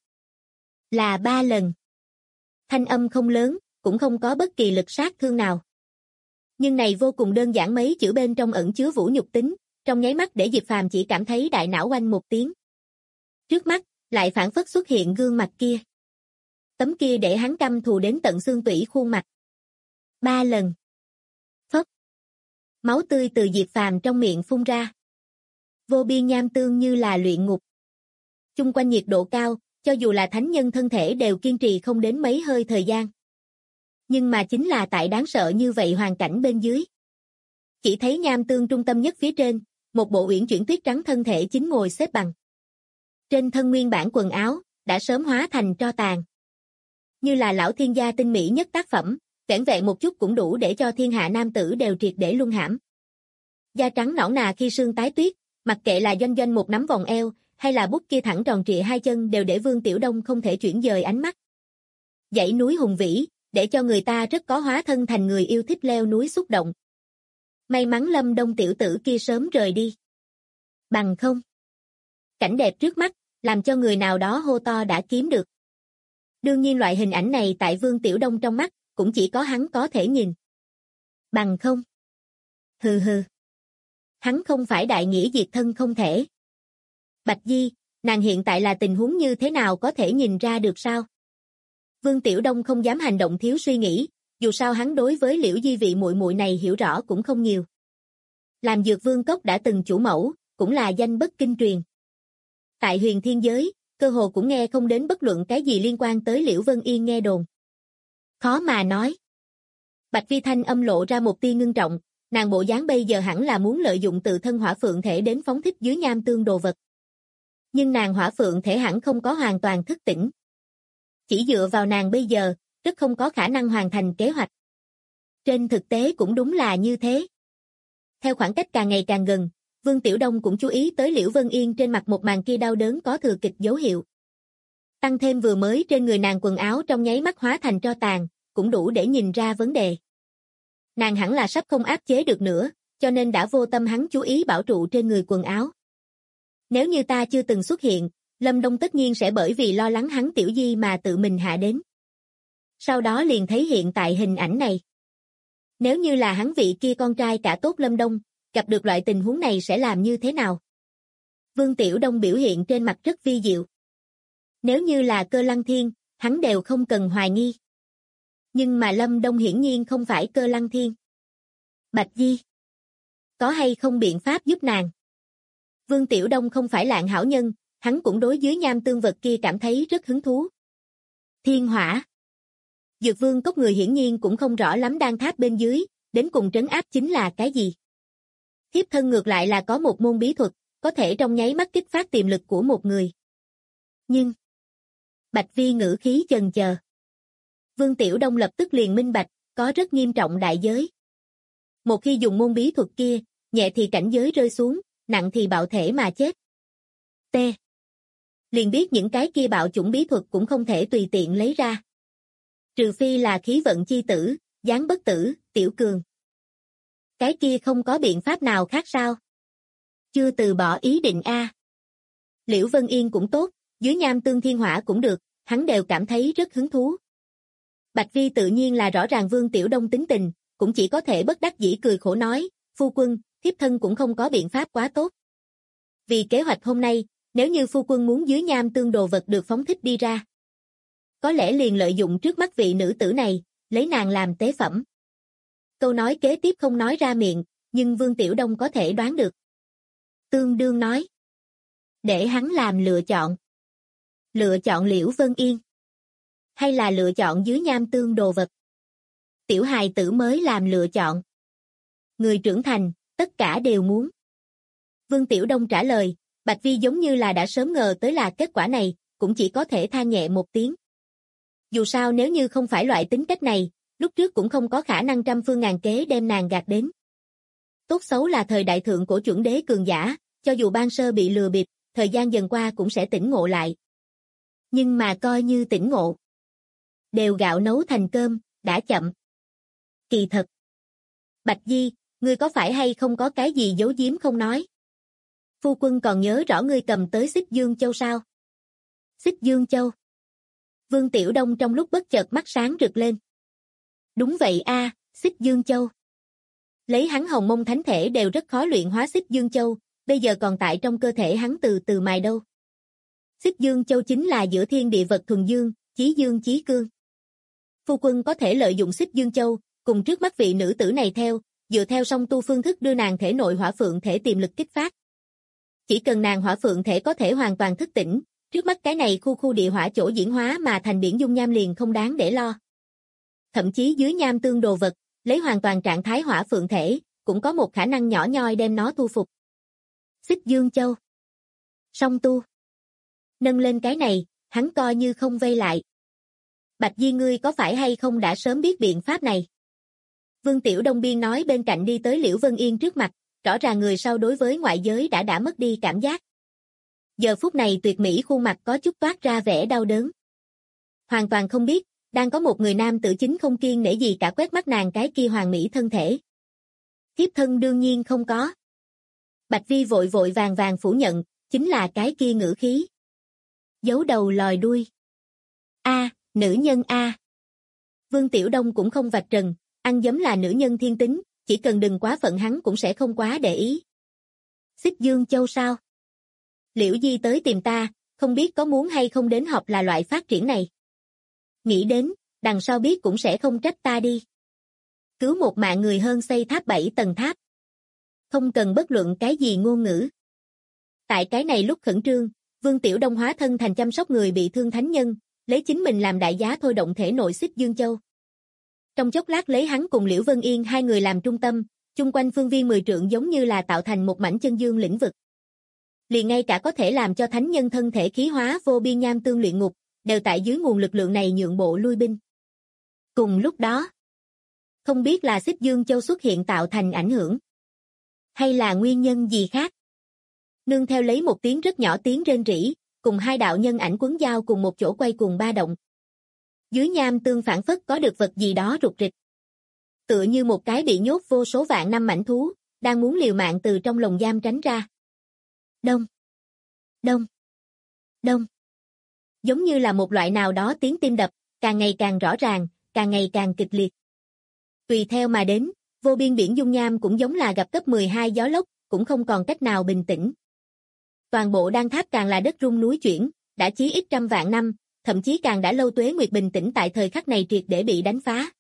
Là 3 lần. Thanh âm không lớn, cũng không có bất kỳ lực sát thương nào. Nhưng này vô cùng đơn giản mấy chữ bên trong ẩn chứa vũ nhục tính, trong nháy mắt để Diệp Phàm chỉ cảm thấy đại não oanh một tiếng. Trước mắt, lại phản phất xuất hiện gương mặt kia. Tấm kia để hắn căm thù đến tận xương tủy khuôn mặt. 3 lần. Phốc. Máu tươi từ Diệp Phàm trong miệng phun ra. Vô biên nham tương như là luyện ngục. Chung quanh nhiệt độ cao, cho dù là thánh nhân thân thể đều kiên trì không đến mấy hơi thời gian. Nhưng mà chính là tại đáng sợ như vậy hoàn cảnh bên dưới. Chỉ thấy nham tương trung tâm nhất phía trên, một bộ uyển chuyển tuyết trắng thân thể chính ngồi xếp bằng. Trên thân nguyên bản quần áo, đã sớm hóa thành tro tàn. Như là lão thiên gia tinh mỹ nhất tác phẩm, vẻn vẹn một chút cũng đủ để cho thiên hạ nam tử đều triệt để luân hãm. Da trắng nõn nà khi sương tái tuyết, mặc kệ là doanh doanh một nắm vòng eo, hay là bút kia thẳng tròn trịa hai chân đều để Vương Tiểu Đông không thể chuyển dời ánh mắt. Dãy núi hùng vĩ, để cho người ta rất có hóa thân thành người yêu thích leo núi xúc động. May mắn Lâm Đông tiểu tử kia sớm rời đi. Bằng không. Cảnh đẹp trước mắt, làm cho người nào đó hô to đã kiếm được. Đương nhiên loại hình ảnh này tại Vương Tiểu Đông trong mắt, cũng chỉ có hắn có thể nhìn. Bằng không. Hừ hừ. Hắn không phải đại nghĩa diệt thân không thể. Bạch Di, nàng hiện tại là tình huống như thế nào có thể nhìn ra được sao? Vương Tiểu Đông không dám hành động thiếu suy nghĩ, dù sao hắn đối với Liễu Di vị muội muội này hiểu rõ cũng không nhiều. Làm Dược Vương Cốc đã từng chủ mẫu, cũng là danh bất kinh truyền. Tại huyền thiên giới, cơ hồ cũng nghe không đến bất luận cái gì liên quan tới Liễu Vân Yên nghe đồn. Khó mà nói. Bạch Vi thanh âm lộ ra một tia ngưng trọng, nàng bộ dáng bây giờ hẳn là muốn lợi dụng tự thân hỏa phượng thể đến phóng thích dưới nham tương đồ vật. Nhưng nàng hỏa phượng thể hẳn không có hoàn toàn thức tỉnh. Chỉ dựa vào nàng bây giờ, rất không có khả năng hoàn thành kế hoạch. Trên thực tế cũng đúng là như thế. Theo khoảng cách càng ngày càng gần, Vương Tiểu Đông cũng chú ý tới Liễu Vân Yên trên mặt một màn kia đau đớn có thừa kịch dấu hiệu. Tăng thêm vừa mới trên người nàng quần áo trong nháy mắt hóa thành tro tàn, cũng đủ để nhìn ra vấn đề. Nàng hẳn là sắp không áp chế được nữa, cho nên đã vô tâm hắn chú ý bảo trụ trên người quần áo. Nếu như ta chưa từng xuất hiện, Lâm Đông tất nhiên sẽ bởi vì lo lắng hắn Tiểu Di mà tự mình hạ đến. Sau đó liền thấy hiện tại hình ảnh này. Nếu như là hắn vị kia con trai cả tốt Lâm Đông, gặp được loại tình huống này sẽ làm như thế nào? Vương Tiểu Đông biểu hiện trên mặt rất vi diệu. Nếu như là Cơ Lăng Thiên, hắn đều không cần hoài nghi. Nhưng mà Lâm Đông hiển nhiên không phải Cơ Lăng Thiên. Bạch Di, có hay không biện pháp giúp nàng? Vương Tiểu Đông không phải lạng hảo nhân, hắn cũng đối dưới nham tương vật kia cảm thấy rất hứng thú. Thiên hỏa. Dược Vương Cốc người hiển nhiên cũng không rõ lắm đan tháp bên dưới, đến cùng trấn áp chính là cái gì. Thiếp thân ngược lại là có một môn bí thuật, có thể trong nháy mắt kích phát tiềm lực của một người. Nhưng, Bạch Vi ngữ khí chần chờ. Vương Tiểu Đông lập tức liền minh bạch, có rất nghiêm trọng đại giới. Một khi dùng môn bí thuật kia, nhẹ thì cảnh giới rơi xuống, nặng thì bạo thể mà chết. T. Liền biết những cái kia bạo chủng bí thuật cũng không thể tùy tiện lấy ra. Trừ phi là khí vận chi tử, giáng bất tử, tiểu cường. Cái kia không có biện pháp nào khác sao? Chưa từ bỏ ý định a. Liễu Vân Yên cũng tốt, dưới nham tương thiên hỏa cũng được, hắn đều cảm thấy rất hứng thú. Bạch Vi tự nhiên là rõ ràng Vương Tiểu Đông tính tình, cũng chỉ có thể bất đắc dĩ cười khổ nói, phu quân, thiếp thân cũng không có biện pháp quá tốt. Vì kế hoạch hôm nay, nếu như phu quân muốn dưới nham tương đồ vật được phóng thích đi ra, có lẽ liền lợi dụng trước mắt vị nữ tử này, lấy nàng làm tế phẩm. Câu nói kế tiếp không nói ra miệng, nhưng Vương Tiểu Đông có thể đoán được. Tương đương nói, để hắn làm lựa chọn. Lựa chọn Liễu Vân Yên. Hay là lựa chọn dưới nham tương đồ vật. Tiểu hài tử mới làm lựa chọn. Người trưởng thành, tất cả đều muốn. Vương Tiểu Đông trả lời, Bạch Vi giống như là đã sớm ngờ tới là kết quả này, cũng chỉ có thể than nhẹ một tiếng. Dù sao nếu như không phải loại tính cách này, lúc trước cũng không có khả năng trăm phương ngàn kế đem nàng gạt đến. Tốt xấu là thời đại thượng cổ chuẩn đế cường giả, cho dù ban sơ bị lừa bịp, thời gian dần qua cũng sẽ tỉnh ngộ lại. Nhưng mà coi như tỉnh ngộ. Đều gạo nấu thành cơm, đã chậm. Kỳ thật. Bạch Di, ngươi có phải hay không có cái gì giấu giếm không nói? Phu quân còn nhớ rõ ngươi cầm tới Xích Dương Châu sao? Xích Dương Châu. Vương Tiểu Đông trong lúc bất chợt mắt sáng rực lên. Đúng vậy a, Xích Dương Châu. Lấy hắn hồng mông thánh thể đều rất khó luyện hóa Xích Dương Châu, bây giờ còn tại trong cơ thể hắn từ từ mài đâu. Xích Dương Châu chính là giữa thiên địa vật thuần dương chí cương. Phu quân có thể lợi dụng Xích Dương Châu, cùng trước mắt vị nữ tử này dựa theo song tu phương thức đưa nàng thể nội hỏa phượng thể tiềm lực kích phát. Chỉ cần nàng hỏa phượng thể có thể hoàn toàn thức tỉnh, trước mắt cái này khu địa hỏa chỗ diễn hóa mà thành biển dung nham liền không đáng để lo. Thậm chí dưới nham tương đồ vật, lấy hoàn toàn trạng thái hỏa phượng thể, cũng có một khả năng nhỏ nhoi đem nó thu phục. Xích Dương Châu. Song tu. Nâng lên cái này, hắn coi như không vây lại. Bạch Di ngươi có phải hay không đã sớm biết biện pháp này? Vương Tiểu Đông biên nói bên cạnh đi tới Liễu Vân Yên trước mặt, rõ ràng người sau đối với ngoại giới đã mất đi cảm giác. Giờ phút này tuyệt mỹ khuôn mặt có chút toát ra vẻ đau đớn. Hoàn toàn không biết, đang có một người nam tử chính không kiêng nể gì cả quét mắt nàng cái kia hoàn mỹ thân thể. Thiếp thân đương nhiên không có. Bạch Vi vội vàng phủ nhận, chính là cái kia ngữ khí. Giấu đầu lòi đuôi. A, nữ nhân A. Vương Tiểu Đông cũng không vạch trần, Ăn giấm là nữ nhân thiên tính, chỉ cần đừng quá phận hắn cũng sẽ không quá để ý. Xích Dương Châu sao? Liễu Di tới tìm ta, không biết có muốn hay không đến học là loại phát triển này. Nghĩ đến, đằng sau biết cũng sẽ không trách ta đi. Cứu một mạng người hơn xây tháp 7 tầng tháp. Không cần bất luận cái gì ngôn ngữ. Tại cái này lúc khẩn trương, Vương Tiểu Đông hóa thân thành chăm sóc người bị thương thánh nhân, lấy chính mình làm đại giá thôi động thể nội Xích Dương Châu. Trong chốc lát lấy hắn cùng Liễu Vân Yên hai người làm trung tâm, chung quanh phương viên 10 trượng giống như là tạo thành một mảnh chân dương lĩnh vực. Liền ngay cả có thể làm cho thánh nhân thân thể khí hóa vô biên nham tương luyện ngục, đều tại dưới nguồn lực lượng này nhượng bộ lui binh. Cùng lúc đó, không biết là Xích Dương Châu xuất hiện tạo thành ảnh hưởng, hay là nguyên nhân gì khác. Nương theo lấy một tiếng rất nhỏ tiếng rên rỉ, cùng hai đạo nhân ảnh quấn dao cùng một chỗ quay cuồng ba động. Dưới nham tương phản phất có được vật gì đó rục rịch. Tựa như một cái bị nhốt vô số vạn năm mãnh thú, đang muốn liều mạng từ trong lồng giam tránh ra. Đông, đông, đông. Giống như là một loại nào đó tiếng tim đập, càng ngày càng rõ ràng, càng ngày càng kịch liệt. Tùy theo mà đến, vô biên biển dung nham cũng giống là gặp cấp 12 gió lốc, cũng không còn cách nào bình tĩnh. Toàn bộ đan tháp càng là đất rung núi chuyển, đã chí ít trăm vạn năm, thậm chí càng đã lâu tuế nguyệt bình tĩnh tại thời khắc này triệt để bị đánh phá.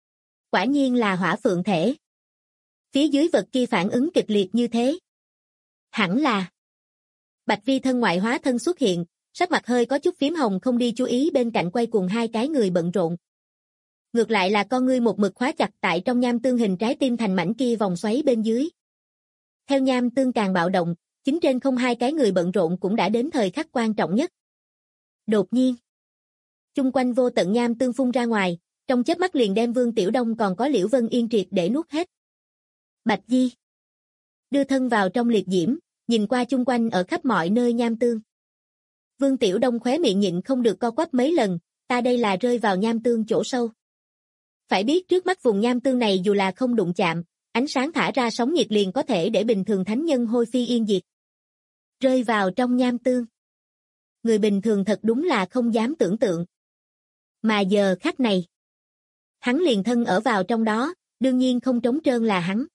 Quả nhiên là hỏa phượng thể. Phía dưới vật kia phản ứng kịch liệt như thế. Hẳn là Bạch Vi thân ngoại hóa thân xuất hiện, sắc mặt hơi có chút phím hồng không đi chú ý bên cạnh quay cuồng hai cái người bận rộn. Ngược lại là con ngươi một mực khóa chặt tại trong nham tương hình trái tim thành mảnh kia vòng xoáy bên dưới. Theo nham tương càng bạo động, chính trên không hai cái người bận rộn cũng đã đến thời khắc quan trọng nhất. Đột nhiên, chung quanh vô tận nham tương phun ra ngoài, trong chớp mắt liền đem Vương Tiểu Đông còn có Liễu Vân Yên triệt để nuốt hết. Bạch Di đưa thân vào trong liệt diễm, nhìn qua chung quanh ở khắp mọi nơi nham tương. Vương Tiểu Đông khóe miệng nhịn không được co quắp mấy lần, ta đây là rơi vào nham tương chỗ sâu. Phải biết trước mắt vùng nham tương này dù là không đụng chạm, ánh sáng thả ra sóng nhiệt liền có thể để bình thường thánh nhân hôi phi yên diệt. Rơi vào trong nham tương. Người bình thường thật đúng là không dám tưởng tượng. Mà giờ khắc này, hắn liền thân ở vào trong đó, đương nhiên không trống trơn là hắn.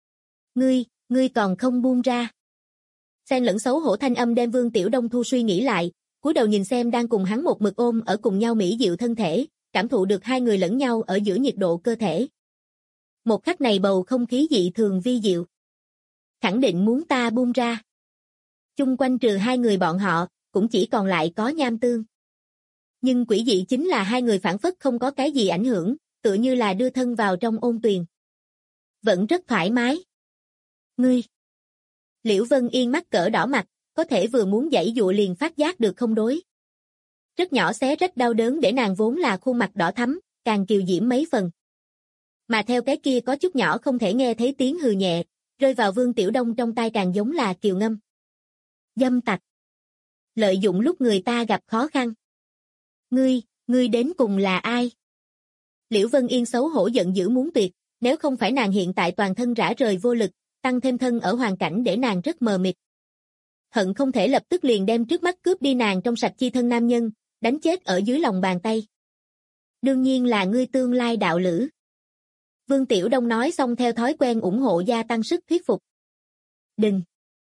Ngươi còn không buông ra. Xen lẫn xấu hổ thanh âm đem Vương Tiểu Đông thu suy nghĩ lại, cúi đầu nhìn xem đang cùng hắn một mực ôm ở cùng nhau mỹ diệu thân thể, cảm thụ được hai người lẫn nhau ở giữa nhiệt độ cơ thể. Một khắc này bầu không khí dị thường vi diệu. Khẳng định muốn ta buông ra. Chung quanh trừ hai người bọn họ, cũng chỉ còn lại có nham tương. Nhưng quỷ dị chính là hai người phản phất không có cái gì ảnh hưởng, tựa như là đưa thân vào trong ôn tuyền. Vẫn rất thoải mái. Ngươi. Liễu Vân Yên mắt cỡ đỏ mặt, có thể vừa muốn giãy dụa liền phát giác được không đối. Rất nhỏ xé rách đau đớn để nàng vốn là khuôn mặt đỏ thắm, càng kiều diễm mấy phần. Mà theo cái kia có chút nhỏ không thể nghe thấy tiếng hừ nhẹ, rơi vào Vương Tiểu Đông trong tai càng giống là kiều ngâm. Dâm tặc. Lợi dụng lúc người ta gặp khó khăn. Ngươi đến cùng là ai? Liễu Vân Yên xấu hổ giận dữ muốn tuyệt, nếu không phải nàng hiện tại toàn thân rã rời vô lực, tăng thêm thân ở hoàn cảnh để nàng rất mờ mịt. Hận không thể lập tức liền đem trước mắt cướp đi nàng trong sạch chi thân nam nhân, đánh chết ở dưới lòng bàn tay. Đương nhiên là ngươi tương lai đạo lữ. Vương Tiểu Đông nói xong theo thói quen ủng hộ gia tăng sức thuyết phục. Đừng.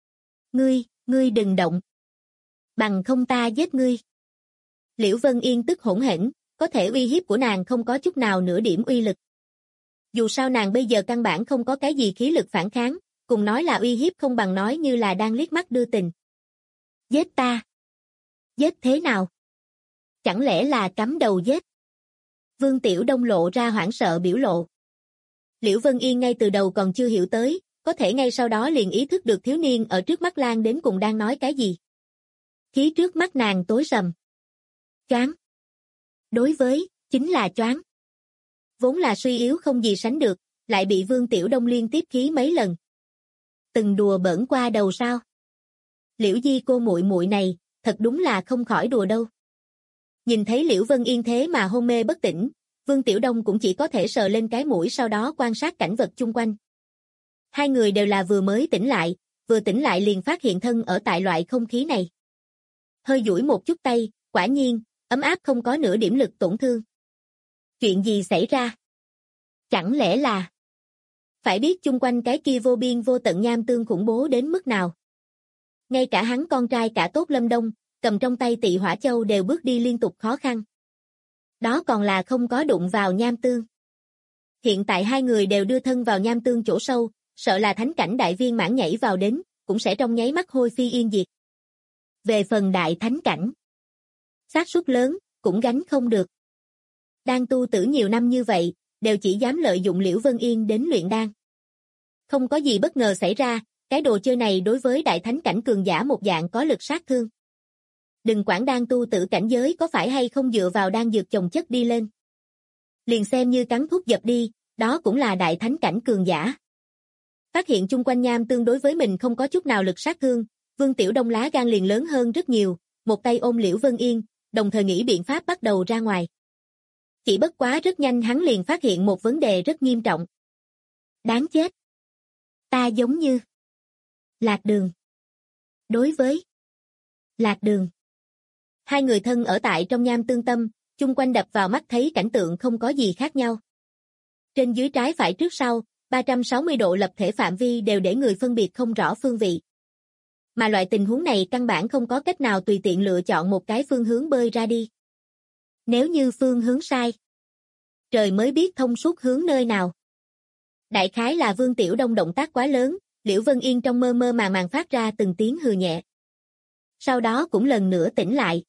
Ngươi đừng động. Bằng không ta giết ngươi. Liễu Vân Yên tức hỗn hển, có thể uy hiếp của nàng không có chút nào nửa điểm uy lực. Dù sao nàng bây giờ căn bản không có cái gì khí lực phản kháng, cùng nói là uy hiếp không bằng nói như là đang liếc mắt đưa tình. Giết ta. Giết thế nào? Chẳng lẽ là cắm đầu giết? Vương Tiểu Đông lộ ra hoảng sợ biểu lộ. Liễu Vân Yên ngay từ đầu còn chưa hiểu tới, có thể ngay sau đó liền ý thức được thiếu niên ở trước mắt Lan đến cùng đang nói cái gì. Khí trước mắt nàng tối sầm. Choáng. Đối với, chính là choáng. Vốn là suy yếu không gì sánh được, lại bị Vương Tiểu Đông liên tiếp khí mấy lần. Từng đùa bỡn qua đầu sao? Liễu Di cô muội muội này, thật đúng là không khỏi đùa đâu. Nhìn thấy Liễu Vân Yên thế mà hôn mê bất tỉnh, Vương Tiểu Đông cũng chỉ có thể sờ lên cái mũi sau đó quan sát cảnh vật chung quanh. Hai người đều là vừa mới tỉnh lại, vừa tỉnh lại liền phát hiện thân ở tại loại không khí này. Hơi duỗi một chút tay, quả nhiên, ấm áp không có nửa điểm lực tổn thương. Chuyện gì xảy ra? Chẳng lẽ là... Phải biết chung quanh cái kia vô biên vô tận nham tương khủng bố đến mức nào. Ngay cả hắn con trai cả tốt Lâm Đông, cầm trong tay Tị Hỏa Châu đều bước đi liên tục khó khăn. Đó còn là không có đụng vào nham tương. Hiện tại hai người đều đưa thân vào nham tương chỗ sâu, sợ là thánh cảnh đại viên mãn nhảy vào đến, cũng sẽ trong nháy mắt hôi phi yên diệt. Về phần đại thánh cảnh, xác suất lớn, cũng gánh không được. Đang tu tử nhiều năm như vậy, đều chỉ dám lợi dụng Liễu Vân Yên đến luyện đan. Không có gì bất ngờ xảy ra, cái đồ chơi này đối với đại thánh cảnh cường giả một dạng có lực sát thương. Đừng quản đang tu tử cảnh giới có phải hay không dựa vào đan dược chồng chất đi lên. Liền xem như cắn thuốc dập đi, đó cũng là đại thánh cảnh cường giả. Phát hiện chung quanh nham tương đối với mình không có chút nào lực sát thương, Vương Tiểu Đông lá gan liền lớn hơn rất nhiều, một tay ôm Liễu Vân Yên, đồng thời nghĩ biện pháp bắt đầu ra ngoài. Chỉ bất quá rất nhanh hắn liền phát hiện một vấn đề rất nghiêm trọng. Đáng chết! Ta giống như... lạc đường. Đối với... lạc đường. Hai người thân ở tại trong nham tương tâm, chung quanh đập vào mắt thấy cảnh tượng không có gì khác nhau. Trên dưới trái phải trước sau, 360 độ lập thể phạm vi đều để người phân biệt không rõ phương vị. Mà loại tình huống này căn bản không có cách nào tùy tiện lựa chọn một cái phương hướng bơi ra đi. Nếu như phương hướng sai, trời mới biết thông suốt hướng nơi nào. Đại khái là Vương Tiểu Đông động tác quá lớn, Liễu Vân Yên trong mơ mơ màng phát ra từng tiếng hừ nhẹ. Sau đó cũng lần nữa tỉnh lại.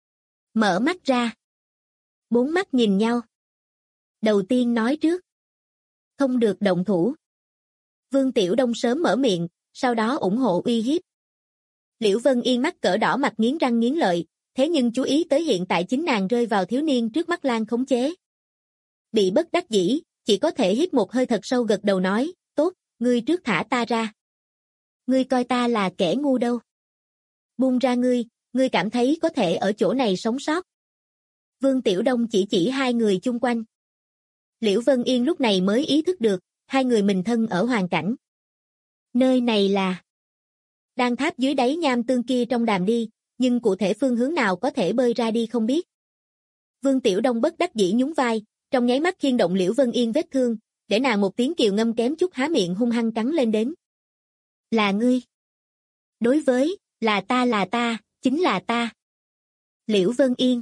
Mở mắt ra. Bốn mắt nhìn nhau. Đầu tiên nói trước. Không được động thủ. Vương Tiểu Đông sớm mở miệng, sau đó ủng hộ uy hiếp. Liễu Vân Yên mắt cỡ đỏ mặt nghiến răng nghiến lợi, thế nhưng chú ý tới hiện tại chính nàng rơi vào thiếu niên trước mắt Lan khống chế. Bị bất đắc dĩ, chỉ có thể hít một hơi thật sâu gật đầu nói, tốt, ngươi trước thả ta ra. Ngươi coi ta là kẻ ngu đâu. Buông ra ngươi cảm thấy có thể ở chỗ này sống sót. Vương Tiểu Đông chỉ hai người chung quanh. Liễu Vân Yên lúc này mới ý thức được, hai người mình thân ở hoàn cảnh. Nơi này là... Đan tháp dưới đáy nham tương kia trong đàm đi, nhưng cụ thể phương hướng nào có thể bơi ra đi không biết. Vương Tiểu Đông bất đắc dĩ nhún vai, trong nháy mắt khiên động Liễu Vân Yên vết thương, để nàng một tiếng kiều ngâm kém chút há miệng hung hăng cắn lên đến. Là ngươi. Đối với, là ta, chính là ta. Liễu Vân Yên.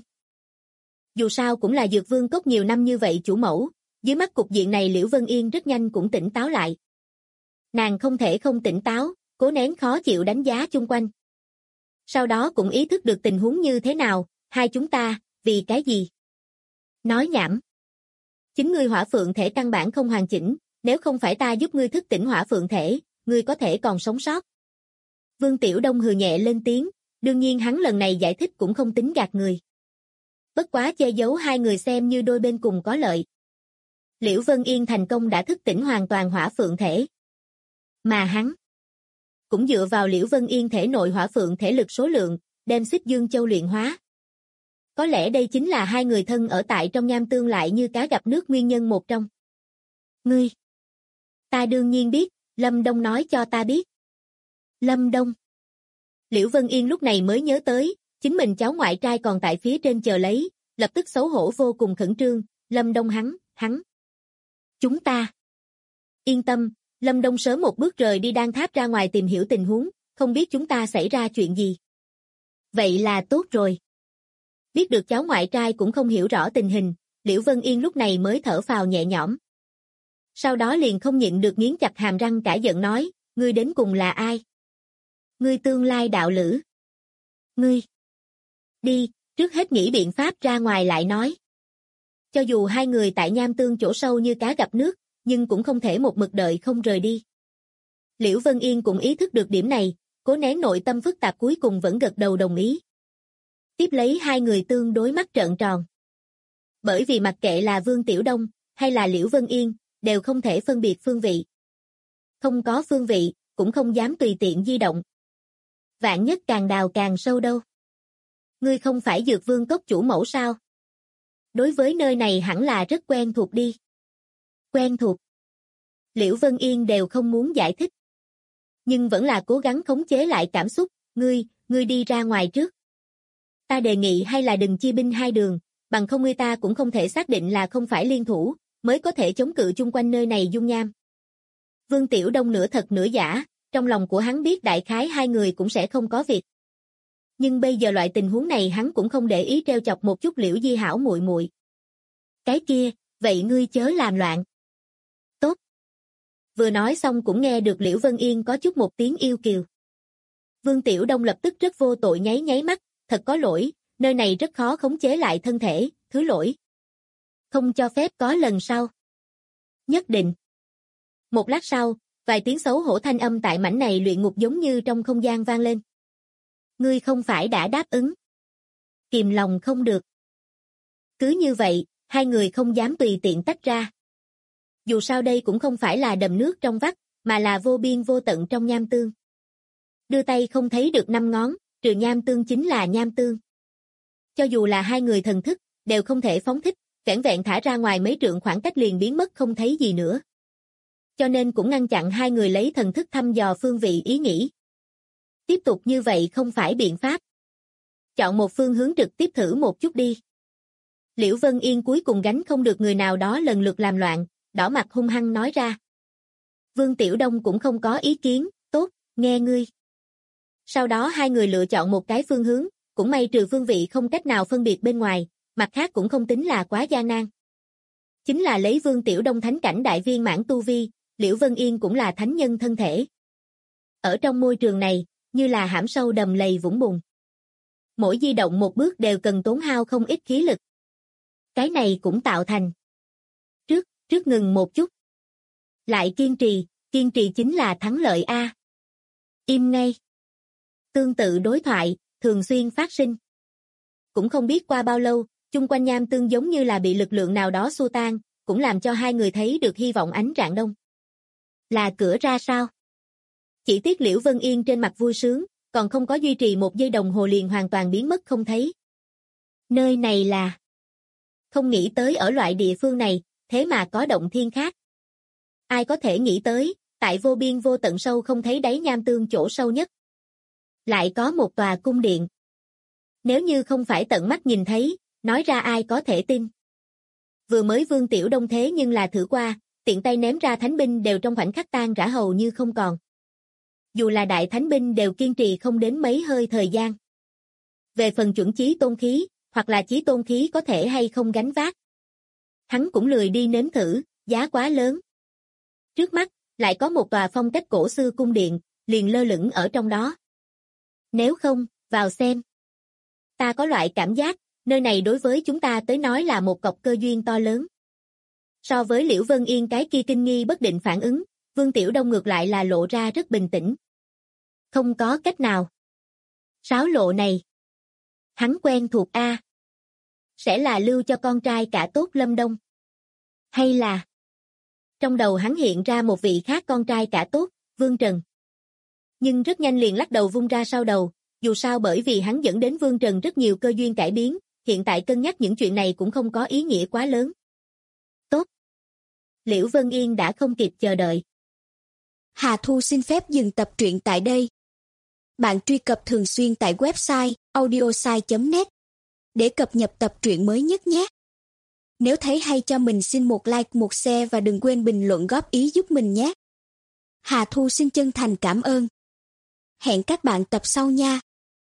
Dù sao cũng là Dược Vương Cốc nhiều năm như vậy chủ mẫu, dưới mắt cục diện này Liễu Vân Yên rất nhanh cũng tỉnh táo lại. Nàng không thể không tỉnh táo, cố nén khó chịu đánh giá chung quanh. Sau đó cũng ý thức được tình huống như thế nào, hai chúng ta, vì cái gì? Nói nhảm. Chính ngươi hỏa phượng thể căn bản không hoàn chỉnh, nếu không phải ta giúp ngươi thức tỉnh hỏa phượng thể, ngươi có thể còn sống sót. Vương Tiểu Đông hừ nhẹ lên tiếng, đương nhiên hắn lần này giải thích cũng không tính gạt người. Bất quá che giấu hai người xem như đôi bên cùng có lợi. Liễu Vân Yên thành công đã thức tỉnh hoàn toàn hỏa phượng thể. Mà hắn cũng dựa vào Liễu Vân Yên thể nội hỏa phượng thể lực số lượng, đem Xích Dương Châu luyện hóa. Có lẽ đây chính là hai người thân ở tại trong nham tương lại như cá gặp nước nguyên nhân một trong. Ngươi. Ta đương nhiên biết, Lâm Đông nói cho ta biết. Lâm Đông. Liễu Vân Yên lúc này mới nhớ tới, chính mình cháu ngoại trai còn tại phía trên chờ lấy, lập tức xấu hổ vô cùng khẩn trương, Lâm Đông hắn. Chúng ta. Yên tâm, Lâm Đông sớm một bước rời đi đan tháp ra ngoài tìm hiểu tình huống, không biết chúng ta xảy ra chuyện gì. Vậy là tốt rồi. Biết được cháu ngoại trai cũng không hiểu rõ tình hình, Liễu Vân Yên lúc này mới thở phào nhẹ nhõm. Sau đó liền không nhịn được nghiến chặt hàm răng cả giận nói, ngươi đến cùng là ai? Ngươi tương lai đạo lữ. Ngươi. Đi, trước hết nghĩ biện pháp ra ngoài lại nói. Cho dù hai người tại nham tương chỗ sâu như cá gặp nước, nhưng cũng không thể một mực đợi không rời đi. Liễu Vân Yên cũng ý thức được điểm này, cố nén nội tâm phức tạp cuối cùng vẫn gật đầu đồng ý. Tiếp lấy hai người tương đối mắt trợn tròn. Bởi vì mặc kệ là Vương Tiểu Đông, hay là Liễu Vân Yên, đều không thể phân biệt phương vị. Không có phương vị, cũng không dám tùy tiện di động. Vạn nhất càng đào càng sâu đâu. Ngươi không phải Dược Vương Cốc chủ mẫu sao? Đối với nơi này hẳn là rất quen thuộc đi. Quen thuộc. Liễu Vân Yên đều không muốn giải thích. Nhưng vẫn là cố gắng khống chế lại cảm xúc, ngươi đi ra ngoài trước. Ta đề nghị hay là đừng chia binh hai đường, bằng không người ta cũng không thể xác định là không phải liên thủ, mới có thể chống cự chung quanh nơi này dung nham. Vương Tiểu Đông nửa thật nửa giả, trong lòng của hắn biết đại khái hai người cũng sẽ không có việc. Nhưng bây giờ loại tình huống này hắn cũng không để ý trêu chọc một chút Liễu Di Hảo muội muội. Cái kia, vậy ngươi chớ làm loạn. Tốt. Vừa nói xong cũng nghe được Liễu Vân Yên có chút một tiếng yêu kiều. Vương Tiểu Đông lập tức rất vô tội nháy nháy mắt, thật có lỗi, nơi này rất khó khống chế lại thân thể, thứ lỗi. Không cho phép có lần sau. Nhất định. Một lát sau, vài tiếng xấu hổ thanh âm tại mảnh này luyện ngục giống như trong không gian vang lên. Ngươi không phải đã đáp ứng. Kìm lòng không được. Cứ như vậy, hai người không dám tùy tiện tách ra. Dù sao đây cũng không phải là đầm nước trong vắt, mà là vô biên vô tận trong nham tương. Đưa tay không thấy được năm ngón, trừ nham tương chính là nham tương. Cho dù là hai người thần thức, đều không thể phóng thích, vẻn vẹn thả ra ngoài mấy trượng khoảng cách liền biến mất không thấy gì nữa. Cho nên cũng ngăn chặn hai người lấy thần thức thăm dò phương vị ý nghĩ. Tiếp tục như vậy không phải biện pháp. Chọn một phương hướng trực tiếp thử một chút đi. Liễu Vân Yên cuối cùng gánh không được người nào đó lần lượt làm loạn, đỏ mặt hung hăng nói ra. Vương Tiểu Đông cũng không có ý kiến, tốt, nghe ngươi. Sau đó hai người lựa chọn một cái phương hướng, cũng may trừ phương vị không cách nào phân biệt bên ngoài, mặt khác cũng không tính là quá gian nan. Chính là lấy Vương Tiểu Đông thánh cảnh đại viên mãn tu vi, Liễu Vân Yên cũng là thánh nhân thân thể. Ở trong môi trường này, như là hãm sâu đầm lầy vũng bùn. Mỗi di động một bước đều cần tốn hao không ít khí lực. Cái này cũng tạo thành. Trước ngừng một chút. Lại kiên trì chính là thắng lợi a. Im ngay. Tương tự đối thoại, thường xuyên phát sinh. Cũng không biết qua bao lâu, chung quanh nham tương giống như là bị lực lượng nào đó xua tan, cũng làm cho hai người thấy được hy vọng ánh rạng đông. Là cửa ra sao? Chỉ tiếc Liễu Vân Yên trên mặt vui sướng, còn không có duy trì một giây đồng hồ liền hoàn toàn biến mất không thấy. Nơi này là... Không nghĩ tới ở loại địa phương này, thế mà có động thiên khác. Ai có thể nghĩ tới, tại vô biên vô tận sâu không thấy đáy nham tương chỗ sâu nhất. Lại có một tòa cung điện. Nếu như không phải tận mắt nhìn thấy, nói ra ai có thể tin. Vừa mới Vương Tiểu Đông thế nhưng là thử qua, tiện tay ném ra thánh binh đều trong khoảnh khắc tan rã hầu như không còn. Dù là đại thánh binh đều kiên trì không đến mấy hơi thời gian. Về phần chuẩn chí tôn khí, hoặc là chí tôn khí có thể hay không gánh vác. Hắn cũng lười đi nếm thử, giá quá lớn. Trước mắt, lại có một tòa phong cách cổ xưa cung điện, liền lơ lửng ở trong đó. Nếu không, vào xem. Ta có loại cảm giác, nơi này đối với chúng ta tới nói là một cọc cơ duyên to lớn. So với Liễu Vân Yên cái kia kinh nghi bất định phản ứng, Vương Tiểu Đông ngược lại là lộ ra rất bình tĩnh. Không có cách nào. Sáo lộ này. Hắn quen thuộc a. Sẽ là lưu cho con trai cả tốt Lâm Đông. Hay là... Trong đầu hắn hiện ra một vị khác con trai cả tốt, Vương Trần. Nhưng rất nhanh liền lắc đầu vung ra sau đầu, dù sao bởi vì hắn dẫn đến Vương Trần rất nhiều cơ duyên cải biến, hiện tại cân nhắc những chuyện này cũng không có ý nghĩa quá lớn. Tốt. Liễu Vân Yên đã không kịp chờ đợi. Hà Thu xin phép dừng tập truyện tại đây. Bạn truy cập thường xuyên tại website audiosai.net để cập nhật tập truyện mới nhất nhé. Nếu thấy hay cho mình xin một like, một share và đừng quên bình luận góp ý giúp mình nhé. Hà Thu xin chân thành cảm ơn. Hẹn các bạn tập sau nha.